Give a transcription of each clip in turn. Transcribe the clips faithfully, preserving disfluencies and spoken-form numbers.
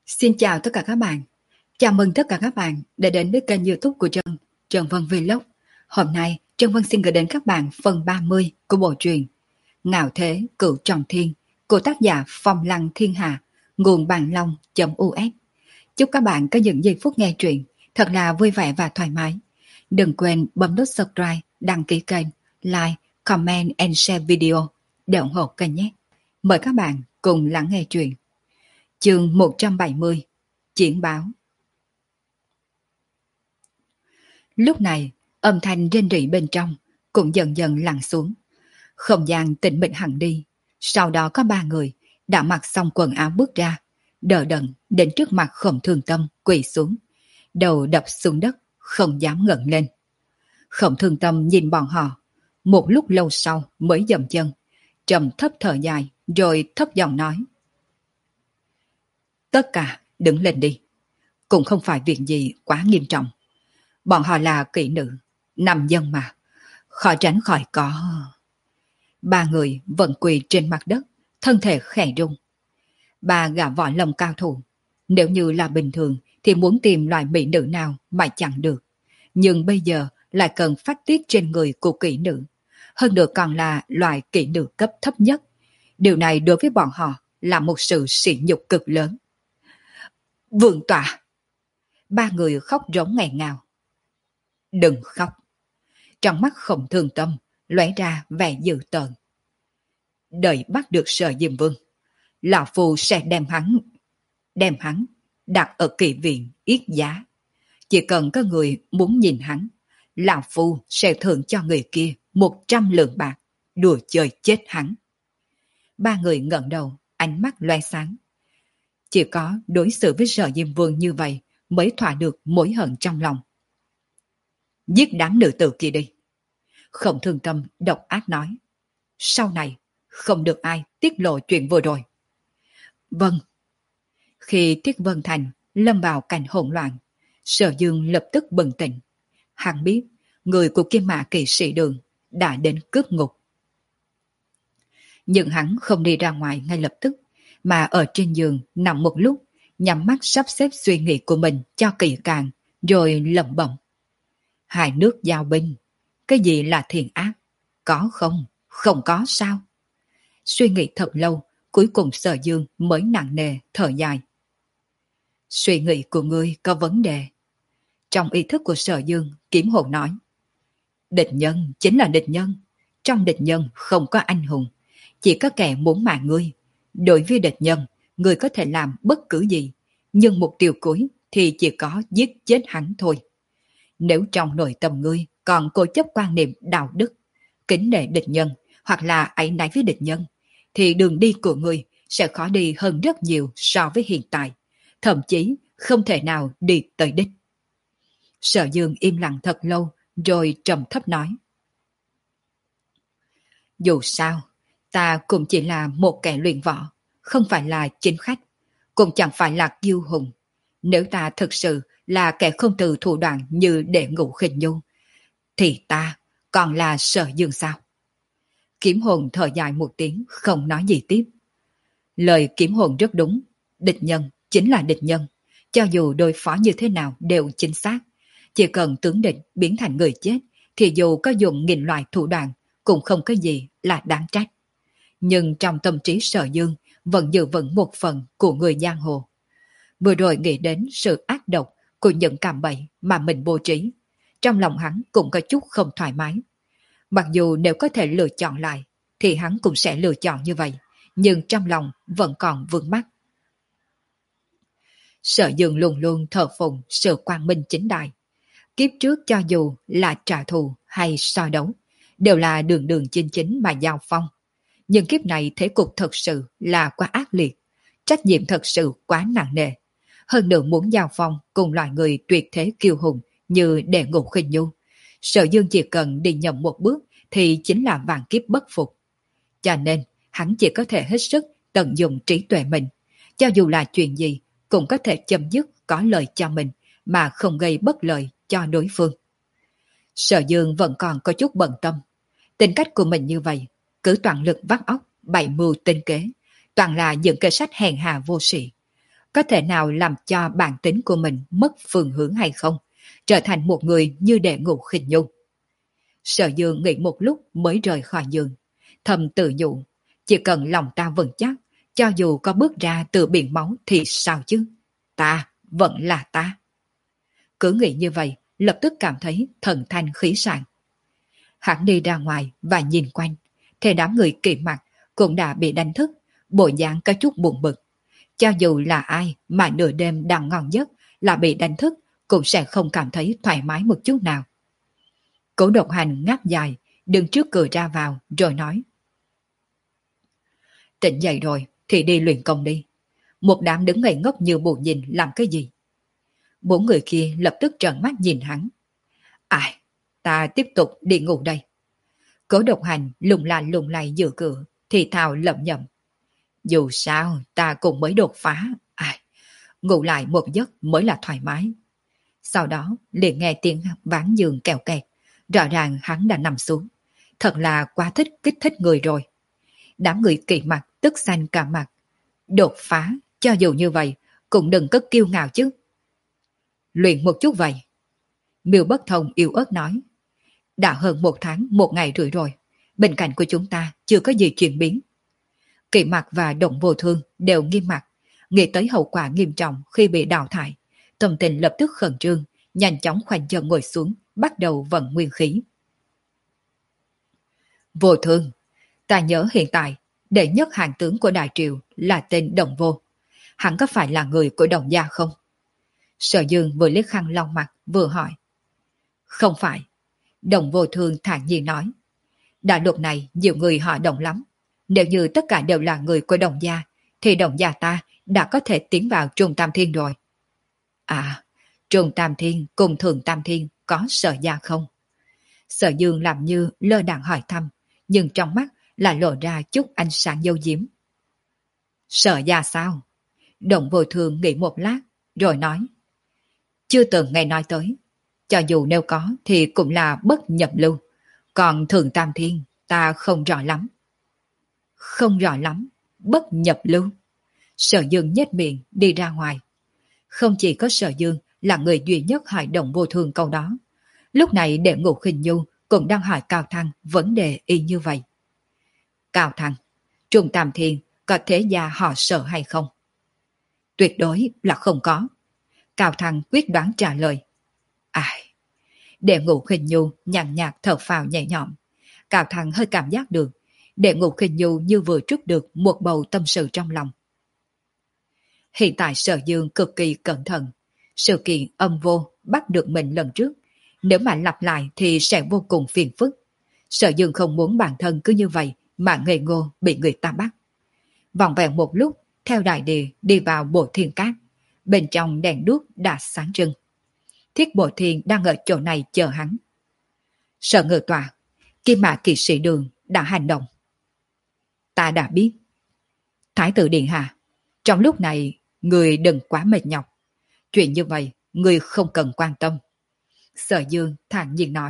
Xin chào tất cả các bạn. Chào mừng tất cả các bạn đã đến với kênh YouTube của Trân, Trân Vân Vlog. Hôm nay, Trân Vân xin gửi đến các bạn phần ba mươi của bộ truyện Ngạo Thế Cửu Trọng Thiên của tác giả Phong Lăng Thiên Hạ, nguồn bàn long.us. Chúc các bạn có những giây phút nghe truyện thật là vui vẻ và thoải mái. Đừng quên bấm nút subscribe, đăng ký kênh, like, comment and share video để ủng hộ kênh nhé. Mời các bạn cùng lắng nghe truyện. Chương một trăm bảy mươi. Triển báo. Lúc này, âm thanh rên rỉ bên trong cũng dần dần lắng xuống. Không gian tĩnh mịch hẳn đi. Sau đó có ba người đã mặc xong quần áo bước ra, đỡ đẫn đến trước mặt Khổng Thường Tâm quỳ xuống, đầu đập xuống đất, không dám ngẩng lên. Khổng Thường Tâm nhìn bọn họ, một lúc lâu sau mới dậm chân, trầm thấp thở dài, rồi thấp giọng nói: Tất cả đứng lên đi. Cũng không phải việc gì quá nghiêm trọng. Bọn họ là kỹ nữ, nam dân mà, khó tránh khỏi có. Ba người vẫn quỳ trên mặt đất, thân thể khẽ rung. Ba gã võ lâm cao thủ, nếu như là bình thường thì muốn tìm loại mỹ nữ nào mà chẳng được. Nhưng bây giờ lại cần phát tiết trên người của kỹ nữ. Hơn nữa còn là loại kỹ nữ cấp thấp nhất. Điều này đối với bọn họ là một sự sỉ nhục cực lớn. Vương tọa! Ba người khóc rống nghẹn ngào. Đừng khóc. Trong mắt Khổng Thường Tâm lóe ra vẻ dữ tợn. Đợi bắt được Sở Diêm Vương, lão phu sẽ đem hắn đem hắn đặt ở kỵ viện yết giá. Chỉ cần có người muốn nhìn hắn, lão phu sẽ thưởng cho người kia một trăm lượng bạc, đùa chơi chết hắn. Ba người ngẩng đầu, ánh mắt loe sáng. Chỉ có đối xử với Sở Diêm Vương như vậy mới thỏa được mối hận trong lòng. Giết đám nữ tử kia đi. Khổng Thường Tâm độc ác nói. Sau này không được ai tiết lộ chuyện vừa rồi. Vâng. Khi Tiết Vân Thành lâm vào cảnh hỗn loạn, Sở Dương lập tức bừng tỉnh. Hắn biết người của Kim Mã Kỵ Sĩ Đường đã đến cướp ngục. Nhưng hắn không đi ra ngoài ngay lập tức, mà ở trên giường nằm một lúc, nhắm mắt sắp xếp suy nghĩ của mình cho kỹ càng, rồi lẩm bẩm. Hai nước giao binh, cái gì là thiện ác? Có không? Không có sao? Suy nghĩ thật lâu, cuối cùng Sở Dương mới nặng nề thở dài. Suy nghĩ của ngươi có vấn đề. Trong ý thức của Sở Dương, Kiếm Hồn nói. Địch nhân chính là địch nhân. Trong địch nhân không có anh hùng, chỉ có kẻ muốn mạng ngươi. Đối với địch nhân, ngươi có thể làm bất cứ gì, nhưng mục tiêu cuối thì chỉ có giết chết hắn thôi. Nếu trong nội tâm ngươi còn cố chấp quan niệm đạo đức, kính nể địch nhân hoặc là áy náy với địch nhân, thì đường đi của ngươi sẽ khó đi hơn rất nhiều so với hiện tại, thậm chí không thể nào đi tới đích. Sở Dương im lặng thật lâu, rồi trầm thấp nói. Dù sao, ta cũng chỉ là một kẻ luyện võ, không phải là chính khách, cũng chẳng phải là kiêu hùng. Nếu ta thực sự là kẻ không từ thủ đoạn như Đệ Ngũ Khinh Nhu, thì ta còn là Sở Dương sao? Kiếm Hồn thở dài một tiếng, không nói gì tiếp. Lời Kiếm Hồn rất đúng, địch nhân chính là địch nhân, cho dù đối phó như thế nào đều chính xác. Chỉ cần tướng địch biến thành người chết, thì dù có dùng nghìn loại thủ đoạn cũng không có gì là đáng trách. Nhưng trong tâm trí Sở Dương vẫn giữ vững một phần của người giang hồ. Vừa rồi nghĩ đến sự ác độc của những cạm bẫy mà mình bố trí, trong lòng hắn cũng có chút không thoải mái. Mặc dù nếu có thể lựa chọn lại, thì hắn cũng sẽ lựa chọn như vậy, nhưng trong lòng vẫn còn vướng mắc. Sở Dương luôn luôn thờ phụng sự quang minh chính đại. Kiếp trước cho dù là trả thù hay so đấu, đều là đường đường chính chính mà giao phong. Nhưng kiếp này thế cục thật sự là quá ác liệt, trách nhiệm thật sự quá nặng nề. Hơn nữa muốn giao phong cùng loại người tuyệt thế kiêu hùng như Đệ Ngũ Khinh Nhu, Sở Dương chỉ cần đi nhầm một bước thì chính là vạn kiếp bất phục. Cho nên hắn chỉ có thể hết sức tận dụng trí tuệ mình, cho dù là chuyện gì cũng có thể chấm dứt có lợi cho mình mà không gây bất lợi cho đối phương. Sở Dương vẫn còn có chút bận tâm. Tính cách của mình như vậy, cứ toàn lực vắt óc, bày mưu tinh kế, toàn là những kẻ sách hèn hạ vô sĩ. có thể nào làm cho bản tính của mình mất phương hướng hay không, trở thành một người như đệ ngũ khinh nhung. Sở Dương nghĩ một lúc mới rời khỏi giường, thầm tự nhủ, chỉ cần lòng ta vững chắc, cho dù có bước ra từ biển máu thì sao chứ, ta vẫn là ta. Cứ nghĩ như vậy, lập tức cảm thấy thần thanh khí sảng. Hắn đi ra ngoài và nhìn quanh, thì đám người kỵ mặt cũng đã bị đánh thức, bộ dáng có chút buồn bực. Cho dù là ai mà nửa đêm đang ngon giấc là bị đánh thức, cũng sẽ không cảm thấy thoải mái một chút nào. Cố Độc Hành ngáp dài, đứng trước cửa ra vào, rồi nói. Tỉnh dậy rồi, thì đi luyện công đi. Một đám đứng ngây ngốc như bù nhìn làm cái gì? Bốn người kia lập tức trợn mắt nhìn hắn. Ai, ta tiếp tục đi ngủ đây. Cố Độc Hành lùng la lùng lay giữa cửa, thì thào lẩm nhẩm. Dù sao, ta cũng mới đột phá. Ai, ngủ lại một giấc mới là thoải mái. Sau đó, liền nghe tiếng ván giường kèo kẹt. Rõ ràng hắn đã nằm xuống. Thật là quá thích kích thích người rồi. Đám người kỵ mặt tức xanh cả mặt. Đột phá, cho dù như vậy, cũng đừng có kiêu ngạo chứ. Luyện một chút vậy. Miêu Bất Thông yếu ớt nói. Đã hơn một tháng, một ngày rưỡi rồi. Bên cạnh của chúng ta chưa có gì chuyển biến. Kỵ mặt và Động Vô Thương đều nghiêm mặt. Nghĩ tới hậu quả nghiêm trọng khi bị đào thải. Tâm tình lập tức khẩn trương, nhanh chóng khoanh chân ngồi xuống, bắt đầu vận nguyên khí. Vô Thương, ta nhớ hiện tại, đệ nhất hàng tướng của Đại Triều là tên Đồng Vô. Hắn có phải là người của Đồng gia không? Sở Dương vừa liếc khăn lau mặt, vừa hỏi. Không phải. Đồng Vô Thương thản nhiên nói. Đại lục này nhiều người họ Đồng lắm. Nếu như tất cả đều là người của Đồng gia, thì Đồng gia ta đã có thể tiến vào Trung Tam Thiên rồi. À, Trung Tam Thiên cùng Thường Tam Thiên có Sở gia không? Sở Dương làm như lơ đãng hỏi thăm, nhưng trong mắt là lộ ra chút ánh sáng dâu diếm. Sở gia sao? Đồng Vô Thương nghĩ một lát, rồi nói. Chưa từng nghe nói tới. Cho dù nếu có thì cũng là bất nhập lưu. Còn Thường Tam Thiên ta không rõ lắm. Không rõ lắm, bất nhập lưu. Sở Dương nhếch miệng đi ra ngoài. Không chỉ có Sở Dương là người duy nhất hỏi Đồng Vô Thương câu đó. Lúc này đệ ngũ khinh nhu cũng đang hỏi Cao Thăng vấn đề y như vậy. Cao Thăng, Trung Tam Thiên có thế gia họ Sở hay không? Tuyệt đối là không có. Cao Thăng quyết đoán trả lời. Ai? Đệ ngũ khinh nhu nhàn nhạt thở phào nhẹ nhõm. Cao Thăng hơi cảm giác được đệ ngũ khinh nhu như vừa trút được một bầu tâm sự trong lòng. Hiện tại Sở Dương cực kỳ cẩn thận. Sự kiện âm vô bắt được mình lần trước, nếu mà lặp lại thì sẽ vô cùng phiền phức. Sở Dương không muốn bản thân cứ như vậy mà ngây ngô bị người ta bắt. Vòng vèo một lúc, theo đại địa đi vào Bộ Thiên Cát. Bên trong đèn đuốc đã sáng trưng. Thiết Bộ Thiên đang ở chỗ này chờ hắn. Sở Ngự Tọa, Kim Mã Kỵ Sĩ Đường đã hành động. Ta đã biết. Thái tử Điện Hạ, trong lúc này người đừng quá mệt nhọc. Chuyện như vậy người không cần quan tâm. Sở Dương thản nhiên nói.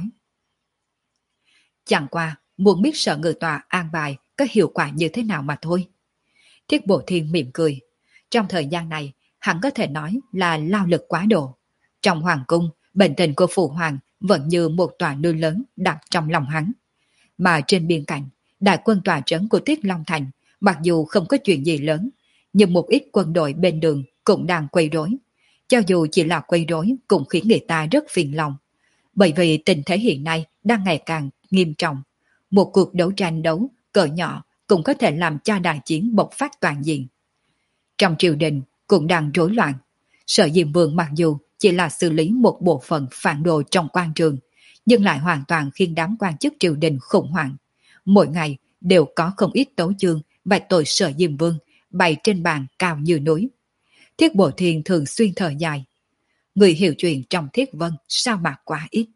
Chẳng qua muốn biết Sở Ngự Tọa an bài có hiệu quả như thế nào mà thôi. Thiết Bộ Thiên mỉm cười. Trong thời gian này hắn có thể nói là lao lực quá độ. Trong hoàng cung, bệnh tình của Phụ Hoàng vẫn như một tòa núi lớn đặt trong lòng hắn. Mà trên biên cảnh, đại quân tòa trấn của Tiết Long Thành, mặc dù không có chuyện gì lớn, nhưng một ít quân đội bên đường cũng đang quấy rối. Cho dù chỉ là quấy rối cũng khiến người ta rất phiền lòng. Bởi vì tình thế hiện nay đang ngày càng nghiêm trọng. Một cuộc đấu tranh đấu cỡ nhỏ cũng có thể làm cho đại chiến bộc phát toàn diện. Trong triều đình cũng đang rối loạn. Sở Diêm Vương mặc dù chỉ là xử lý một bộ phận phản đồ trong quan trường, nhưng lại hoàn toàn khiến đám quan chức triều đình khủng hoảng. Mỗi ngày đều có không ít tấu chương và tội Sở Diêm Vương bày trên bàn cao như núi. Thiết Bộ Thiên thường xuyên thở dài. Người hiểu chuyện trong Thiết Vân sao mà quá ít.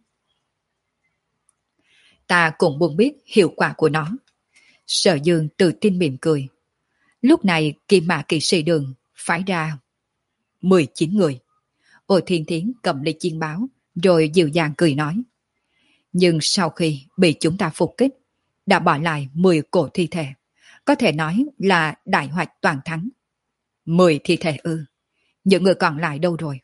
Ta cũng muốn biết hiệu quả của nó. Sở Dương tự tin mỉm cười. Lúc này Kim Mã Kỵ Sĩ Đường phái ra mười chín người. Ô Thiên Thiến cầm lấy chiên báo, rồi dịu dàng cười nói. Nhưng sau khi bị chúng ta phục kích, đã bỏ lại mười cổ thi thể. Có thể nói là đại hoạch toàn thắng. mười thi thể ư. Những người còn lại đâu rồi?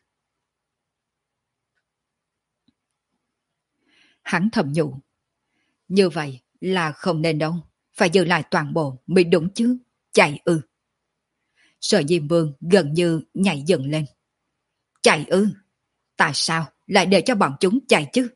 Hắn thầm nhủ. Như vậy là không nên đâu. Phải giữ lại toàn bộ mới đúng chứ. Chạy ư. Sở Diêm Vương gần như nhảy dựng lên. Chạy ư? Tại sao lại để cho bọn chúng chạy chứ?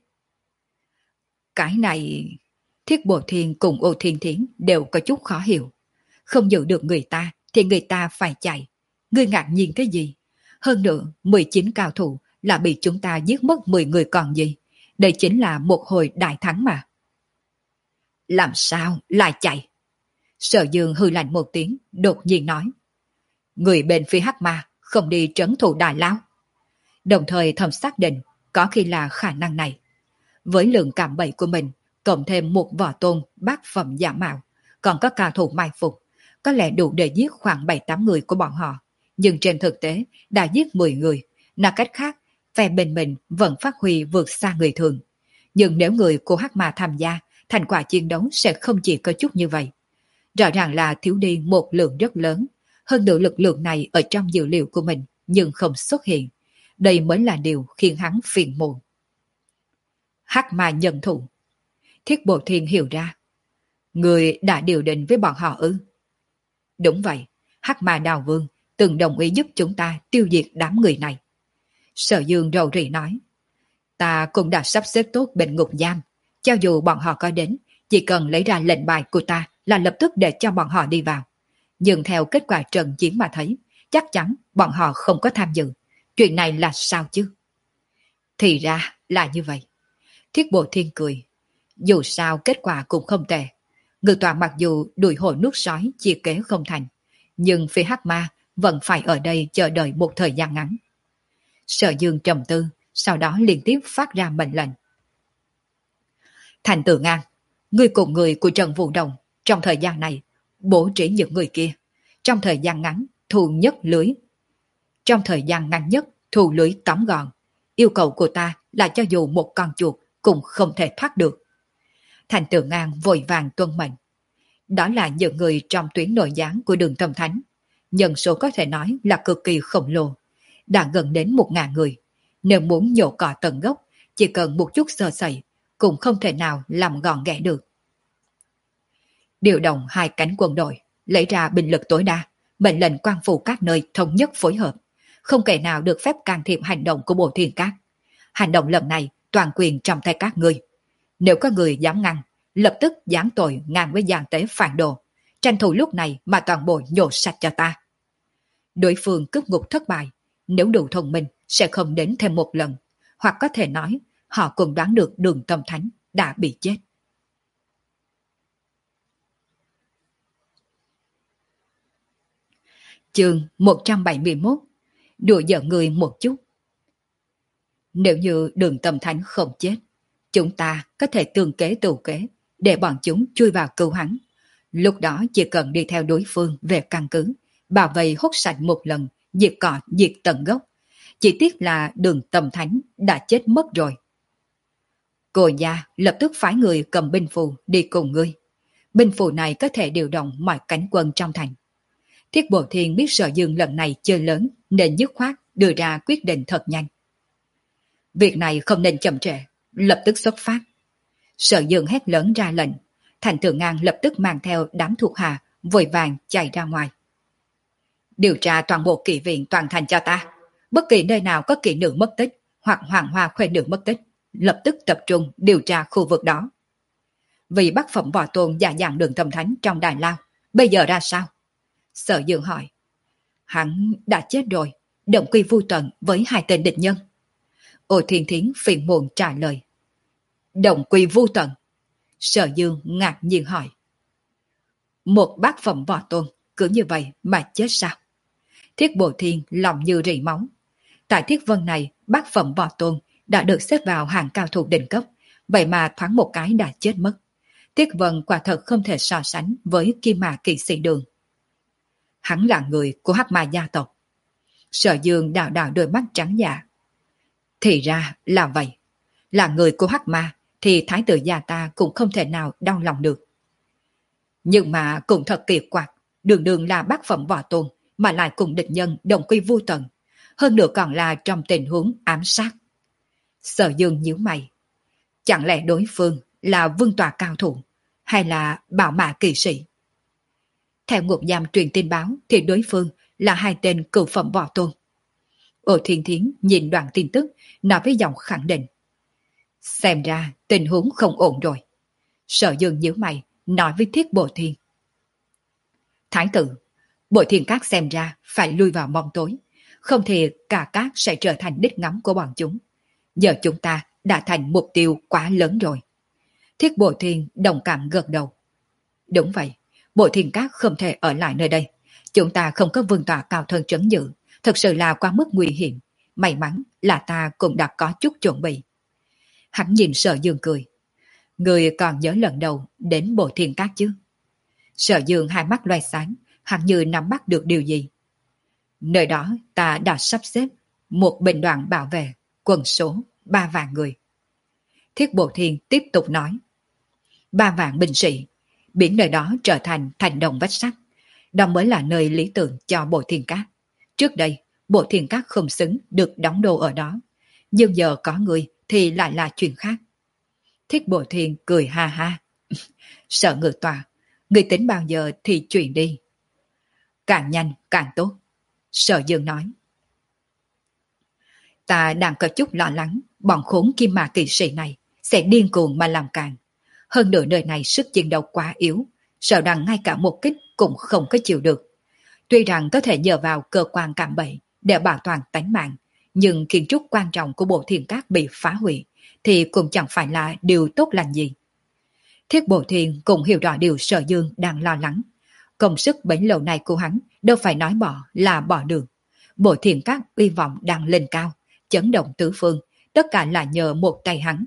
Cái này... Thiết Bộ Thiên cùng Ô Thiên Thiến đều có chút khó hiểu. Không giữ được người ta thì người ta phải chạy. Ngươi ngạc nhiên cái gì? Hơn nữa, mười chín cao thủ là bị chúng ta giết mất mười người còn gì. Đây chính là một hồi đại thắng mà. Làm sao lại chạy? Sở Dương hư lạnh một tiếng, đột nhiên nói. Người bên phía Hắc Ma không đi trấn thủ Đại Lao. Đồng thời thầm xác định có khi là khả năng này. Với lượng cảm bậy của mình, cộng thêm một võ tôn bát phẩm giả mạo, còn có cao thủ mai phục, có lẽ đủ để giết khoảng bảy tám người của bọn họ. Nhưng trên thực tế đã giết mười người, nói cách khác, phe bên mình vẫn phát huy vượt xa người thường. Nhưng nếu người của Hắc Ma tham gia, thành quả chiến đấu sẽ không chỉ có chút như vậy. Rõ ràng là thiếu đi một lượng rất lớn, hơn nữa lực lượng này ở trong dữ liệu của mình nhưng không xuất hiện. Đây mới là điều khiến hắn phiền muộn. Hắc Ma nhận thụ. Thiết Bộ Thiên hiểu ra. Người đã điều định với bọn họ ư? Đúng vậy, Hắc Ma Đào Vương từng đồng ý giúp chúng ta tiêu diệt đám người này. Sở Dương rầu rĩ nói. Ta cũng đã sắp xếp tốt bên ngục giam. Cho dù bọn họ có đến, chỉ cần lấy ra lệnh bài của ta là lập tức để cho bọn họ đi vào. Nhưng theo kết quả trận chiến mà thấy, chắc chắn bọn họ không có tham dự. Chuyện này là sao chứ? Thì ra là như vậy. Thiết Bộ Thiên cười. Dù sao kết quả cũng không tệ. Ngự tọa mặc dù đuổi hổ nuốt sói chia kế không thành, nhưng phía Hắc Ma vẫn phải ở đây chờ đợi một thời gian ngắn. Sở Dương trầm tư, sau đó liên tiếp phát ra mệnh lệnh. Thành Tử Ngang, ngươi cùng người của Trần Vũ Đồng trong thời gian này bố trí những người kia. Trong thời gian ngắn thu nhất lưới. Trong thời gian ngắn nhất thu lưới tóm gọn. Yêu cầu của ta là cho dù một con chuột cũng không thể thoát được. Thành Tử Ngang vội vàng tuân mệnh. Đó là những người trong tuyến nội gián của Đường Tâm Thánh. Nhân số có thể nói là cực kỳ khổng lồ. Đã gần đến một ngàn người. Nếu muốn nhổ cỏ tận gốc, chỉ cần một chút sơ sẩy, cũng không thể nào làm gọn ghẽ được. Điều động hai cánh quân đội, lấy ra binh lực tối đa, mệnh lệnh quan phủ các nơi thống nhất phối hợp. Không kẻ nào được phép can thiệp hành động của Bộ Thiên Các. Hành động lần này toàn quyền trong tay các ngươi. Nếu có người dám ngăn, lập tức giáng tội ngang với gian tế phản đồ, tranh thủ lúc này mà toàn bộ nhổ sạch cho ta. Đối phương cướp ngục thất bại, nếu đủ thông minh sẽ không đến thêm một lần, hoặc có thể nói họ cũng đoán được Đường Tâm Thánh đã bị chết. Chương một trăm bảy mươi mốt. Đùa giỡn người một chút. Nếu như Đường Tâm Thánh không chết, chúng ta có thể tương kế tù kế để bọn chúng chui vào cứu hắn. Lúc đó chỉ cần đi theo đối phương về căn cứ, bảo vệ hút sạch một lần, diệt cỏ diệt tận gốc. Chỉ tiếc là Đường Tâm Thánh đã chết mất rồi. Cô gia lập tức phái người cầm binh phù đi cùng ngươi. Binh phù này có thể điều động mọi cánh quân trong thành. Thiết Bộ Thiên biết Sở Dương lần này chơi lớn nên dứt khoát đưa ra quyết định thật nhanh. Việc này không nên chậm trễ, lập tức xuất phát. Sở Dương hét lớn ra lệnh, Thành Tử Ngang lập tức mang theo đám thuộc hạ vội vàng chạy ra ngoài. Điều tra toàn bộ kỵ viện toàn thành cho ta. Bất kỳ nơi nào có kỵ nữ mất tích hoặc hoàng hoa khuê nữ mất tích, lập tức tập trung điều tra khu vực đó. Vì bác phẩm võ tôn giả dạng Đường Tâm Thánh trong Đại Lao, bây giờ ra sao? Sở Dương hỏi. Hắn đã chết rồi, động quy vu tận với hai tên địch nhân. Ô Thiên Thiến phiền muộn trả lời. Động quy vu tận? Sở Dương ngạc nhiên hỏi. Một bác phẩm võ tôn cứ như vậy mà chết sao? Thiết Bộ Thiên lòng như rỉ máu. Tại Thiết Vân này, bác phẩm võ tôn đã được xếp vào hàng cao thủ đỉnh cấp, vậy mà thoáng một cái đã chết mất. Thiết Vân quả thật không thể so sánh với Kim Mã Kỵ Sĩ Đường. Hắn là người của Hắc Ma gia tộc. Sở Dương đảo đảo đôi mắt trắng dạ. Thì ra là vậy. Là người của Hắc Ma thì thái tử gia ta cũng không thể nào đau lòng được. Nhưng mà cũng thật kỳ quặc, đường đường là bác phẩm võ tôn mà lại cùng địch nhân đồng quy vu tận. hơn nữa còn là trong tình huống ám sát. Sở Dương nhíu mày. Chẳng lẽ đối phương là vương tòa cao thủ, hay là bảo mã kỳ sĩ? Theo ngục giam truyền tin báo thì đối phương là hai tên cửu phẩm võ tôn. Ô Thiên Thiến nhìn đoạn tin tức, nói với giọng khẳng định. Xem ra tình huống không ổn rồi. Sở Dương nhíu mày, nói với Thiết Bộ Thiên. Thái tử, Bộ Thiên Các xem ra phải lui vào bóng tối, không thì cả các sẽ trở thành đích ngắm của bọn chúng. Giờ chúng ta đã thành mục tiêu quá lớn rồi. Thiết Bộ Thiên đồng cảm gật đầu. Đúng vậy, Bộ Thiên Các không thể ở lại nơi đây. Chúng ta không có vương tọa cao thân trấn giữ, thật sự là quá mức nguy hiểm. May mắn là ta cũng đã có chút chuẩn bị. Hắn nhìn Sở Dương cười. Người còn nhớ lần đầu đến Bộ Thiên Các chứ? Sở Dương hai mắt loay sáng, hắn như nắm bắt được điều gì. Nơi đó ta đã sắp xếp một binh đoàn bảo vệ, quân số ba vạn người. Thiết Bộ Thiên tiếp tục nói. Ba vạn binh sĩ, biến nơi đó trở thành thành đồng vách sắt. Đó mới là nơi lý tưởng cho Bộ Thiên Các. Trước đây, Bộ Thiên Các không xứng được đóng đô ở đó. Nhưng giờ có người thì lại là chuyện khác. Thiết Bộ Thiên cười ha ha. Sợ ngự tòa, người tính bao giờ thì chuyển đi. Càng nhanh càng tốt. Sở Dương nói. Ta đang có chút lo lắng bọn khốn kim mà kỳ sĩ này sẽ điên cuồng mà làm càng. Hơn nữa nơi này sức chiến đấu quá yếu, sợ rằng ngay cả một kích cũng không có chịu được. Tuy rằng có thể nhờ vào cơ quan cạm bẫy để bảo toàn tánh mạng, nhưng kiến trúc quan trọng của Bộ Thiên Các bị phá hủy thì cũng chẳng phải là điều tốt lành gì. Thiết Bộ Thiên cũng hiểu rõ điều Sở Dương đang lo lắng. Công sức bấy lâu nay của hắn đâu phải nói bỏ là bỏ được. Bộ Thiên Các uy vọng đang lên cao, chấn động tứ phương, tất cả là nhờ một tay hắn.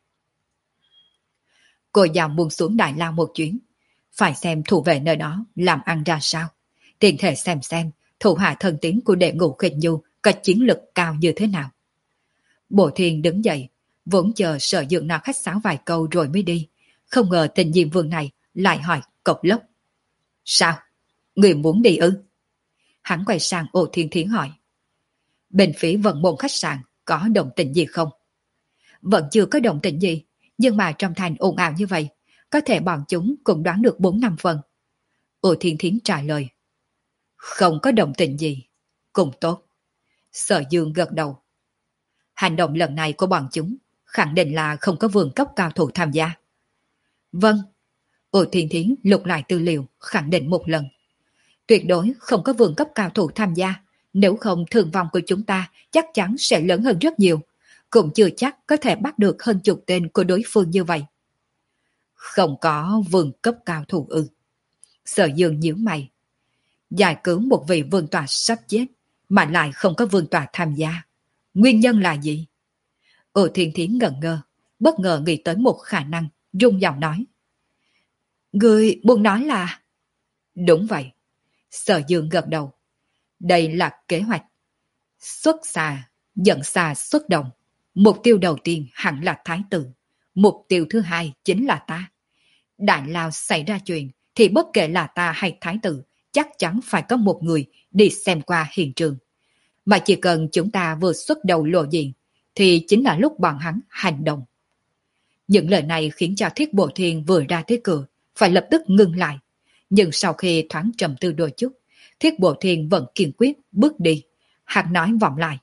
Cô giàu muốn xuống Đại Lao một chuyến, phải xem thủ vệ nơi đó làm ăn ra sao. Tiện thể xem xem thủ hạ thân tín của đệ ngũ Khinh Nhu có chiến lực cao như thế nào. Bộ Thiên đứng dậy, vốn chờ Sở Dương nào khách sáo vài câu rồi mới đi. Không ngờ tình Diêm Vương này lại hỏi cộc lốc. Sao? Người muốn đi ư? Hắn quay sang Ô Thiên Thiến hỏi. Bên phía vận môn khách sạn có động tĩnh gì không? Vẫn chưa có động tĩnh gì, nhưng mà trong thành ồn ào như vậy, có thể bọn chúng cũng đoán được bốn năm phần. Ô Thiên Thiến trả lời. Không có động tĩnh gì. Cũng tốt. Sở Dương gật đầu. Hành động lần này của bọn chúng khẳng định là không có vườn cấp cao thủ tham gia. Vâng. Ô Thiên Thiến lục lại tư liệu khẳng định một lần. Tuyệt đối không có vườn cấp cao thủ tham gia, nếu không thương vong của chúng ta chắc chắn sẽ lớn hơn rất nhiều, cũng chưa chắc có thể bắt được hơn chục tên của đối phương như vậy. Không có vườn cấp cao thủ ư? Sở Dương nhíu mày. Giải cứu một vị vương tọa sắp chết mà lại không có vương tọa tham gia, nguyên nhân là gì? Ô Thiên Thiến ngẩn ngơ, bất ngờ nghĩ tới một khả năng, rung giọng nói. Người muốn nói là... Đúng vậy. Sở Dương gật đầu. Đây là kế hoạch. Xuất xà, dẫn xà xuất động. Mục tiêu đầu tiên hẳn là Thái tử. Mục tiêu thứ hai chính là ta. Đại Lao xảy ra chuyện thì bất kể là ta hay Thái tử, chắc chắn phải có một người đi xem qua hiện trường. Mà chỉ cần chúng ta vừa xuất đầu lộ diện, thì chính là lúc bọn hắn hành động. Những lời này khiến cho Thiết Bộ Thiên vừa ra tới cửa, phải lập tức ngưng lại. Nhưng sau khi thoáng trầm tư đôi chút, Thiết Bộ Thiên vẫn kiên quyết bước đi. Hắn nói vọng lại.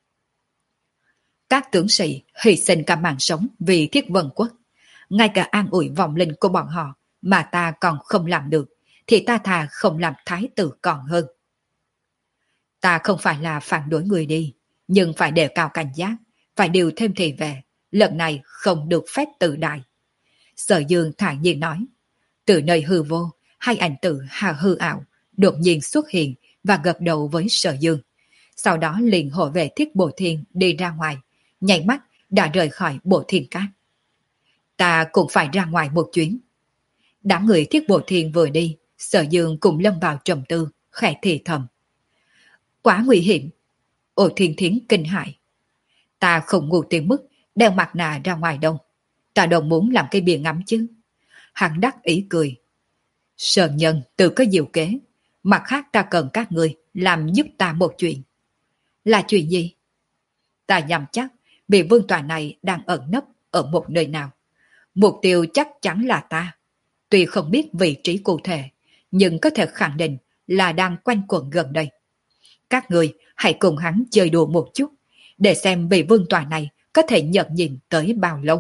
Các tướng sĩ hy sinh cả mạng sống vì Thiết Vân Quốc. Ngay cả an ủi vọng linh của bọn họ mà ta còn không làm được, thì ta thà không làm thái tử còn hơn. Ta không phải là phản đối người đi, nhưng phải đề cao cảnh giác, phải điều thêm thị về, lần này không được phép tự đại. Sở Dương thản nhiên nói. Từ nơi hư vô, hai ảnh tử hà hư ảo đột nhiên xuất hiện và gật đầu với Sở Dương. Sau đó liền hộ vệ Thiết Bộ Thiên đi ra ngoài, nhảy mắt đã rời khỏi Bộ Thiên Các. Ta cũng phải ra ngoài một chuyến. Đám người Thiết Bộ Thiên vừa đi, Sở Dương cùng lâm vào trầm tư, khẽ thì thầm. Quá nguy hiểm. Ô Thiên Thiến kinh hãi. Ta không ngu tới mức đeo mặt nạ ra ngoài đâu. Ta đâu muốn làm cái bìa ngắm chứ. Hắn đắc ý cười. Sơn nhân tự có diệu kế. Mặt khác ta cần các người làm giúp ta một chuyện. Là chuyện gì? Ta nhầm chắc vị vương tọa này đang ẩn nấp ở một nơi nào. Mục tiêu chắc chắn là ta. Tuy không biết vị trí cụ thể, nhưng có thể khẳng định là đang quanh quẩn gần đây. Các người hãy cùng hắn chơi đùa một chút, để xem vị vương tọa này có thể nhận nhìn tới bao lâu.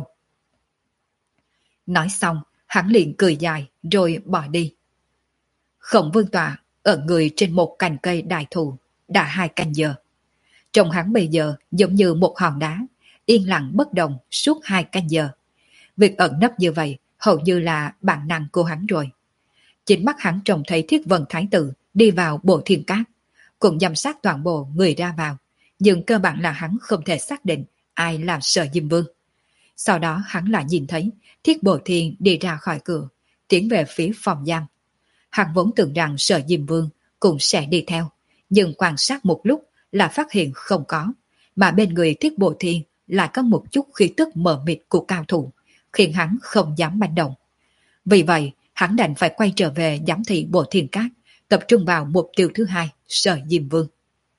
Nói xong, hắn liền cười dài rồi bỏ đi. Khổng vương tọa ở người trên một cành cây đại thụ đã hai canh giờ. Trông hắn bây giờ giống như một hòn đá, yên lặng bất động suốt hai canh giờ. Việc ẩn nấp như vậy hầu như là bản năng của hắn rồi. Chính mắt hắn trông thấy Thiết Vân Thái Tử đi vào bộ thiên cát, cũng giám sát toàn bộ người ra vào, nhưng cơ bản là hắn không thể xác định ai làm Sở Diêm Vương. Sau đó hắn lại nhìn thấy Thiết Bộ Thiên đi ra khỏi cửa, tiến về phía phòng giam. Hắn vốn tưởng rằng Sở Diêm Vương cũng sẽ đi theo, nhưng quan sát một lúc là phát hiện không có, mà bên người Thiết Bộ Thiên lại có một chút khí tức mờ mịt của cao thủ, khiến hắn không dám manh động. Vì vậy, hắn đành phải quay trở về giám thị bộ thiên cát, tập trung vào mục tiêu thứ hai, Sở Diêm Vương.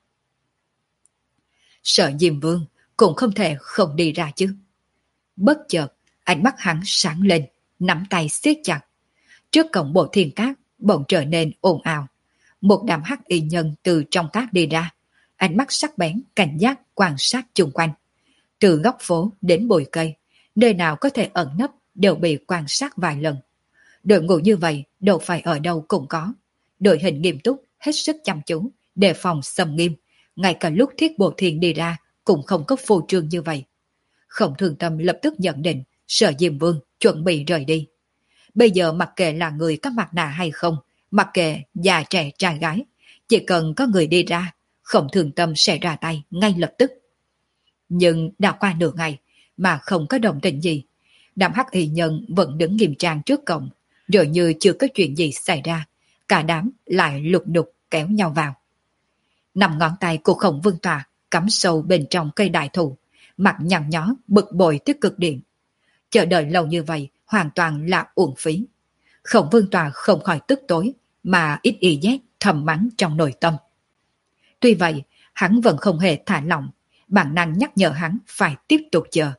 Sở Diêm Vương cũng không thể không đi ra chứ. Bất chợt, ánh mắt hắn sáng lên, nắm tay siết chặt. Trước cổng bộ thiên cát bỗng trở nên ồn ào. Một đám hắc y nhân từ trong cát đi ra, ánh mắt sắc bén cảnh giác quan sát chung quanh. Từ góc phố đến bụi cây, nơi nào có thể ẩn nấp đều bị quan sát vài lần. Đội ngũ như vậy đâu phải ở đâu cũng có. Đội hình nghiêm túc, hết sức chăm chú, đề phòng xâm nghiêm. Ngay cả lúc Thiết Bộ Thiên đi ra cũng không có phô trương như vậy. Khổng Thường Tâm lập tức nhận định Sở Diêm Vương chuẩn bị rời đi. Bây giờ mặc kệ là người có mặt nạ hay không, mặc kệ già trẻ trai gái, chỉ cần có người đi ra, Khổng Thường Tâm sẽ ra tay ngay lập tức. Nhưng đã qua nửa ngày mà không có động tĩnh gì. Đám hắc y nhân vẫn đứng nghiêm trang trước cổng, rồi như chưa có chuyện gì xảy ra, cả đám lại lục đục kéo nhau vào. Năm ngón tay của Khổng Vương Tọa cắm sâu bên trong cây đại thụ, mặt nhăn nhó bực bội tới cực điểm. Chờ đợi lâu như vậy hoàn toàn là uổng phí. Khổng Vương Tọa không khỏi tức tối, mà ít y giác thầm mắng trong nội tâm. Tuy vậy, hắn vẫn không hề thả lỏng, bản năng nhắc nhở hắn phải tiếp tục chờ.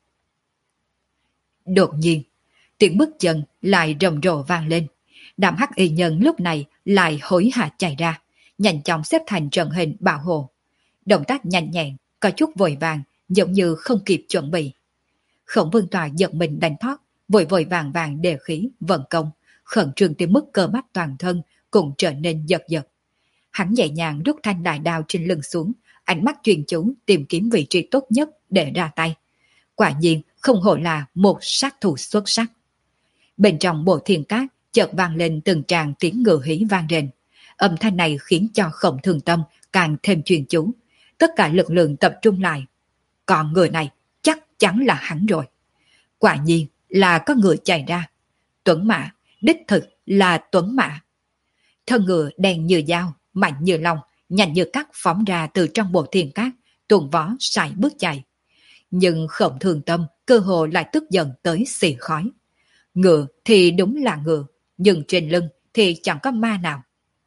Đột nhiên, tiếng bước chân lại rầm rộ vang lên. Đám hắc y nhân lúc này lại hối hả chạy ra, nhanh chóng xếp thành trận hình bảo hộ. Động tác nhanh nhẹn, có chút vội vàng, giống như không kịp chuẩn bị. Khổng Vương Tọa giật mình đánh thoát, vội vội vàng vàng đề khí, vận công, khẩn trương tới mức cơ bắp toàn thân cũng trở nên giật giật. Hắn nhẹ nhàng rút thanh đại đao trên lưng xuống, ánh mắt chuyên chú tìm kiếm vị trí tốt nhất để ra tay. Quả nhiên không hổ là một sát thủ xuất sắc. Bên trong bộ thiên cát chợt vang lên từng tràng tiếng ngựa hí vang rền. Âm thanh này khiến cho Khổng Thường Tâm càng thêm chuyên chú. Tất cả lực lượng tập trung lại. Còn người này chắc chắn là hắn rồi. Quả nhiên là có người chạy ra. Tuấn Mã, đích thực là Tuấn Mã. Thân ngựa đen như dao, mạnh như long, nhanh như cắt phóng ra từ trong bộ thiên cát, tuần vó sải bước chạy. Nhưng Khổng Thường Tâm cơ hồ lại tức giận tới xì khói. Ngựa thì đúng là ngựa, nhưng trên lưng thì chẳng có ma nào.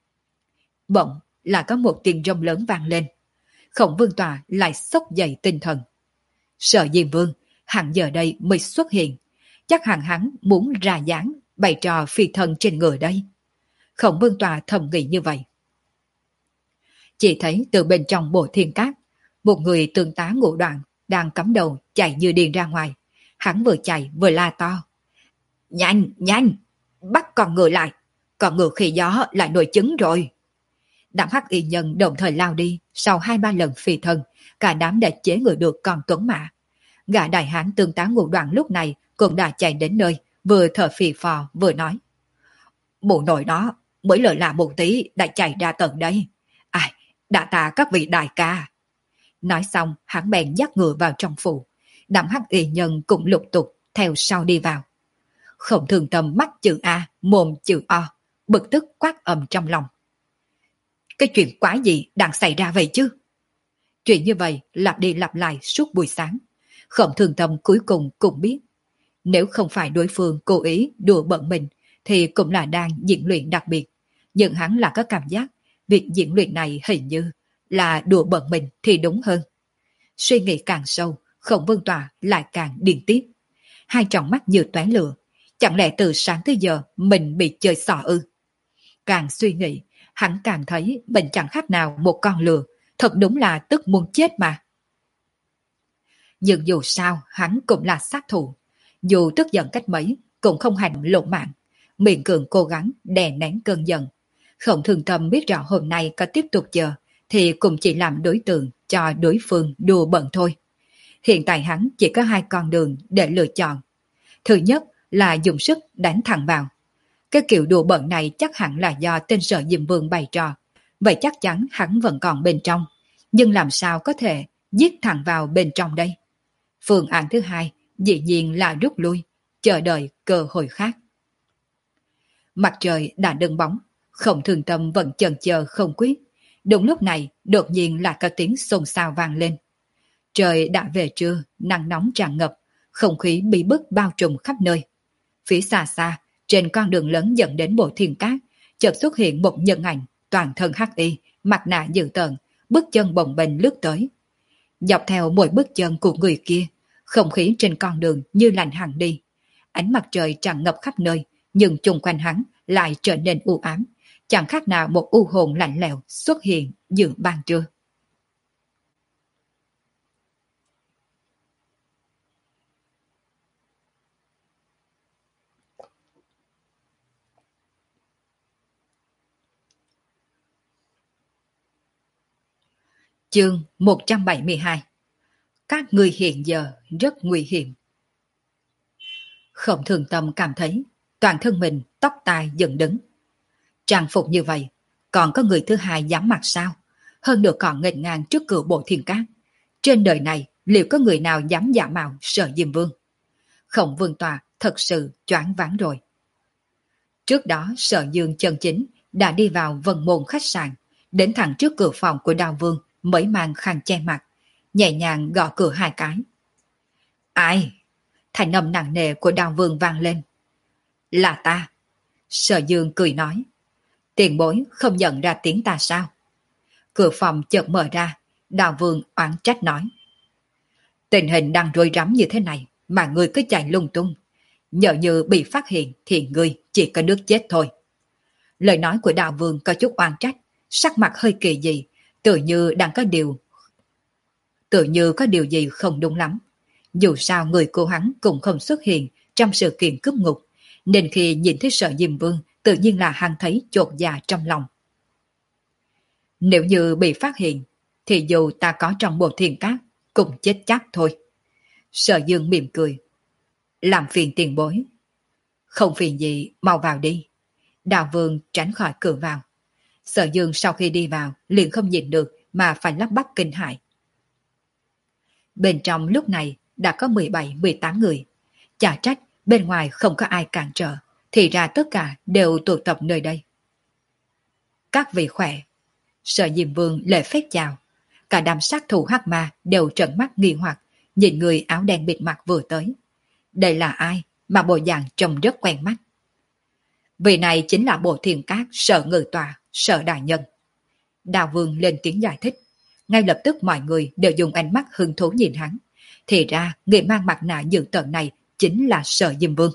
Bỗng là có một tiếng rông lớn vang lên. Khổng Vương Tọa lại sốc dậy tinh thần. Sở Diêm Vương hẳn giờ đây mới xuất hiện, chắc hẳn hắn muốn ra dáng bày trò phi thần trên ngựa đây. Khổng Vương Tọa thầm nghĩ như vậy. Chỉ thấy từ bên trong bộ thiên cát, một người tương tá ngũ đoạn đang cắm đầu chạy như điên ra ngoài. Hắn vừa chạy vừa la to. Nhanh, nhanh, bắt con ngựa lại, con ngựa khi gió lại nổi trứng rồi. Đám hắc y nhân đồng thời lao đi, sau hai ba lần phi thân, cả đám đã chế ngựa được con Tuấn Mã. Gã đại hán tương tá ngũ đoạn lúc này cũng đã chạy đến nơi, vừa thở phì phò vừa nói. Mụ nội đó, mới lỡ là một tí đã chạy ra tận đây. Ai, đã tạ các vị đại ca. Nói xong, hắn bèn dắt ngựa vào trong phủ. Đám hắc y nhân cũng lục tục theo sau đi vào. Khổng Thường Tâm mắt chữ A, mồm chữ O, bực tức quát ầm trong lòng. Cái chuyện quái gì đang xảy ra vậy chứ? Chuyện như vậy lặp đi lặp lại suốt buổi sáng. Khổng Thường Tâm cuối cùng cũng biết. Nếu không phải đối phương cố ý đùa bận mình, thì cũng là đang diễn luyện đặc biệt. Nhưng hắn là có cảm giác, việc diễn luyện này hình như là đùa bận mình thì đúng hơn. Suy nghĩ càng sâu, Khổng Vân Tòa lại càng điên tiết. Hai tròng mắt như tóe lửa. Chẳng lẽ từ sáng tới giờ mình bị chơi xỏ ư? Càng suy nghĩ, hắn càng thấy mình chẳng khác nào một con lừa. Thật đúng là tức muốn chết mà. Nhưng dù sao hắn cũng là sát thủ. Dù tức giận cách mấy cũng không hành lộ mạng. Miệng cường cố gắng đè nén cơn giận. Khổng Thường Tâm biết rõ hôm nay có tiếp tục chờ thì cũng chỉ làm đối tượng cho đối phương đùa bận thôi. Hiện tại hắn chỉ có hai con đường để lựa chọn. Thứ nhất là dùng sức đánh thẳng vào. Cái kiểu đùa bận này chắc hẳn là do tên Sở Diêm Vương bày trò. Vậy chắc chắn hắn vẫn còn bên trong. Nhưng làm sao có thể giết thẳng vào bên trong đây? Phương án thứ hai dĩ nhiên là rút lui, chờ đợi cơ hội khác. Mặt trời đã đứng bóng, Khổng Thường Tâm vẫn chần chờ không quyết. Đúng lúc này, đột nhiên là có tiếng xôn xao vang lên. Trời đã về trưa, nắng nóng tràn ngập, không khí bí bức bao trùm khắp nơi. Phía xa xa, trên con đường lớn dẫn đến Bộ Thiên Cát, chợt xuất hiện một nhân ảnh, toàn thân hắc y, mặt nạ dữ tợn, bước chân bồng bềnh lướt tới. Dọc theo mỗi bước chân của người kia, không khí trên con đường như lạnh hẳn đi. Ánh mặt trời tràn ngập khắp nơi, nhưng chung quanh hắn lại trở nên u ám, chẳng khác nào một u hồn lạnh lẽo xuất hiện giữa ban trưa. Chương một trăm bảy mươi hai. Các người hiện giờ rất nguy hiểm. Khổng Thường Tâm cảm thấy toàn thân mình tóc tai dựng đứng. Trang phục như vậy, còn có người thứ hai dám mặc sao? Hơn nữa còn nghênh ngang trước cửa Bộ Thiên Cát. Trên đời này liệu có người nào dám giả mạo Sở Diêm Vương? Khổng Vương Tòa thật sự choáng váng rồi. Trước đó Sở Dương chân chính đã đi vào Vân Môn khách sạn, đến thẳng trước cửa phòng của Đào Vương mới mang khăn che mặt, nhẹ nhàng gõ cửa hai cái. Ai? Thành âm nặng nề của Đào Vương vang lên. Là ta. Sở Dương cười nói. Tiền bối không nhận ra tiếng ta sao? Cửa phòng chợt mở ra, Đào Vương oán trách nói. Tình hình đang rối rắm như thế này mà ngươi cứ chạy lung tung. Nhỡ như bị phát hiện thì ngươi chỉ có nước chết thôi. Lời nói của Đào Vương có chút oán trách, sắc mặt hơi kỳ dị, tự như đang có điều tự như có điều gì không đúng lắm. Dù sao người của hắn cũng không xuất hiện trong sự kiện cướp ngục, nên khi nhìn thấy Sở Diêm Vương tự nhiên là hắn thấy chột dạ trong lòng. Nếu như bị phát hiện thì dù ta có trong Bộ Thiên Cát cũng chết chắc thôi. Sở Dương mỉm cười. Làm phiền tiền bối. Không phiền gì, mau vào đi. Đào Vương tránh khỏi cửa vào. Sở Dương sau khi đi vào liền không nhìn được mà phải lắp bắp kinh hãi. Bên trong lúc này đã có mười bảy mười tám người. Chả trách bên ngoài không có ai cản trở, thì ra tất cả đều tụ tập nơi đây. Các vị khỏe. Sở Diêm Vương lễ phép chào. Cả đám sát thủ hắc ma đều trợn mắt nghi hoặc nhìn người áo đen bịt mặt vừa tới. Đây là ai mà bộ dạng trông rất quen mắt? Vị này chính là Bộ Thiên Cát Sở Ngự Tòa, Sở Đại Nhân. Đào Vương lên tiếng giải thích. Ngay lập tức mọi người đều dùng ánh mắt hứng thú nhìn hắn. Thì ra người mang mặt nạ dữ tợn này chính là Sở Diêm Vương.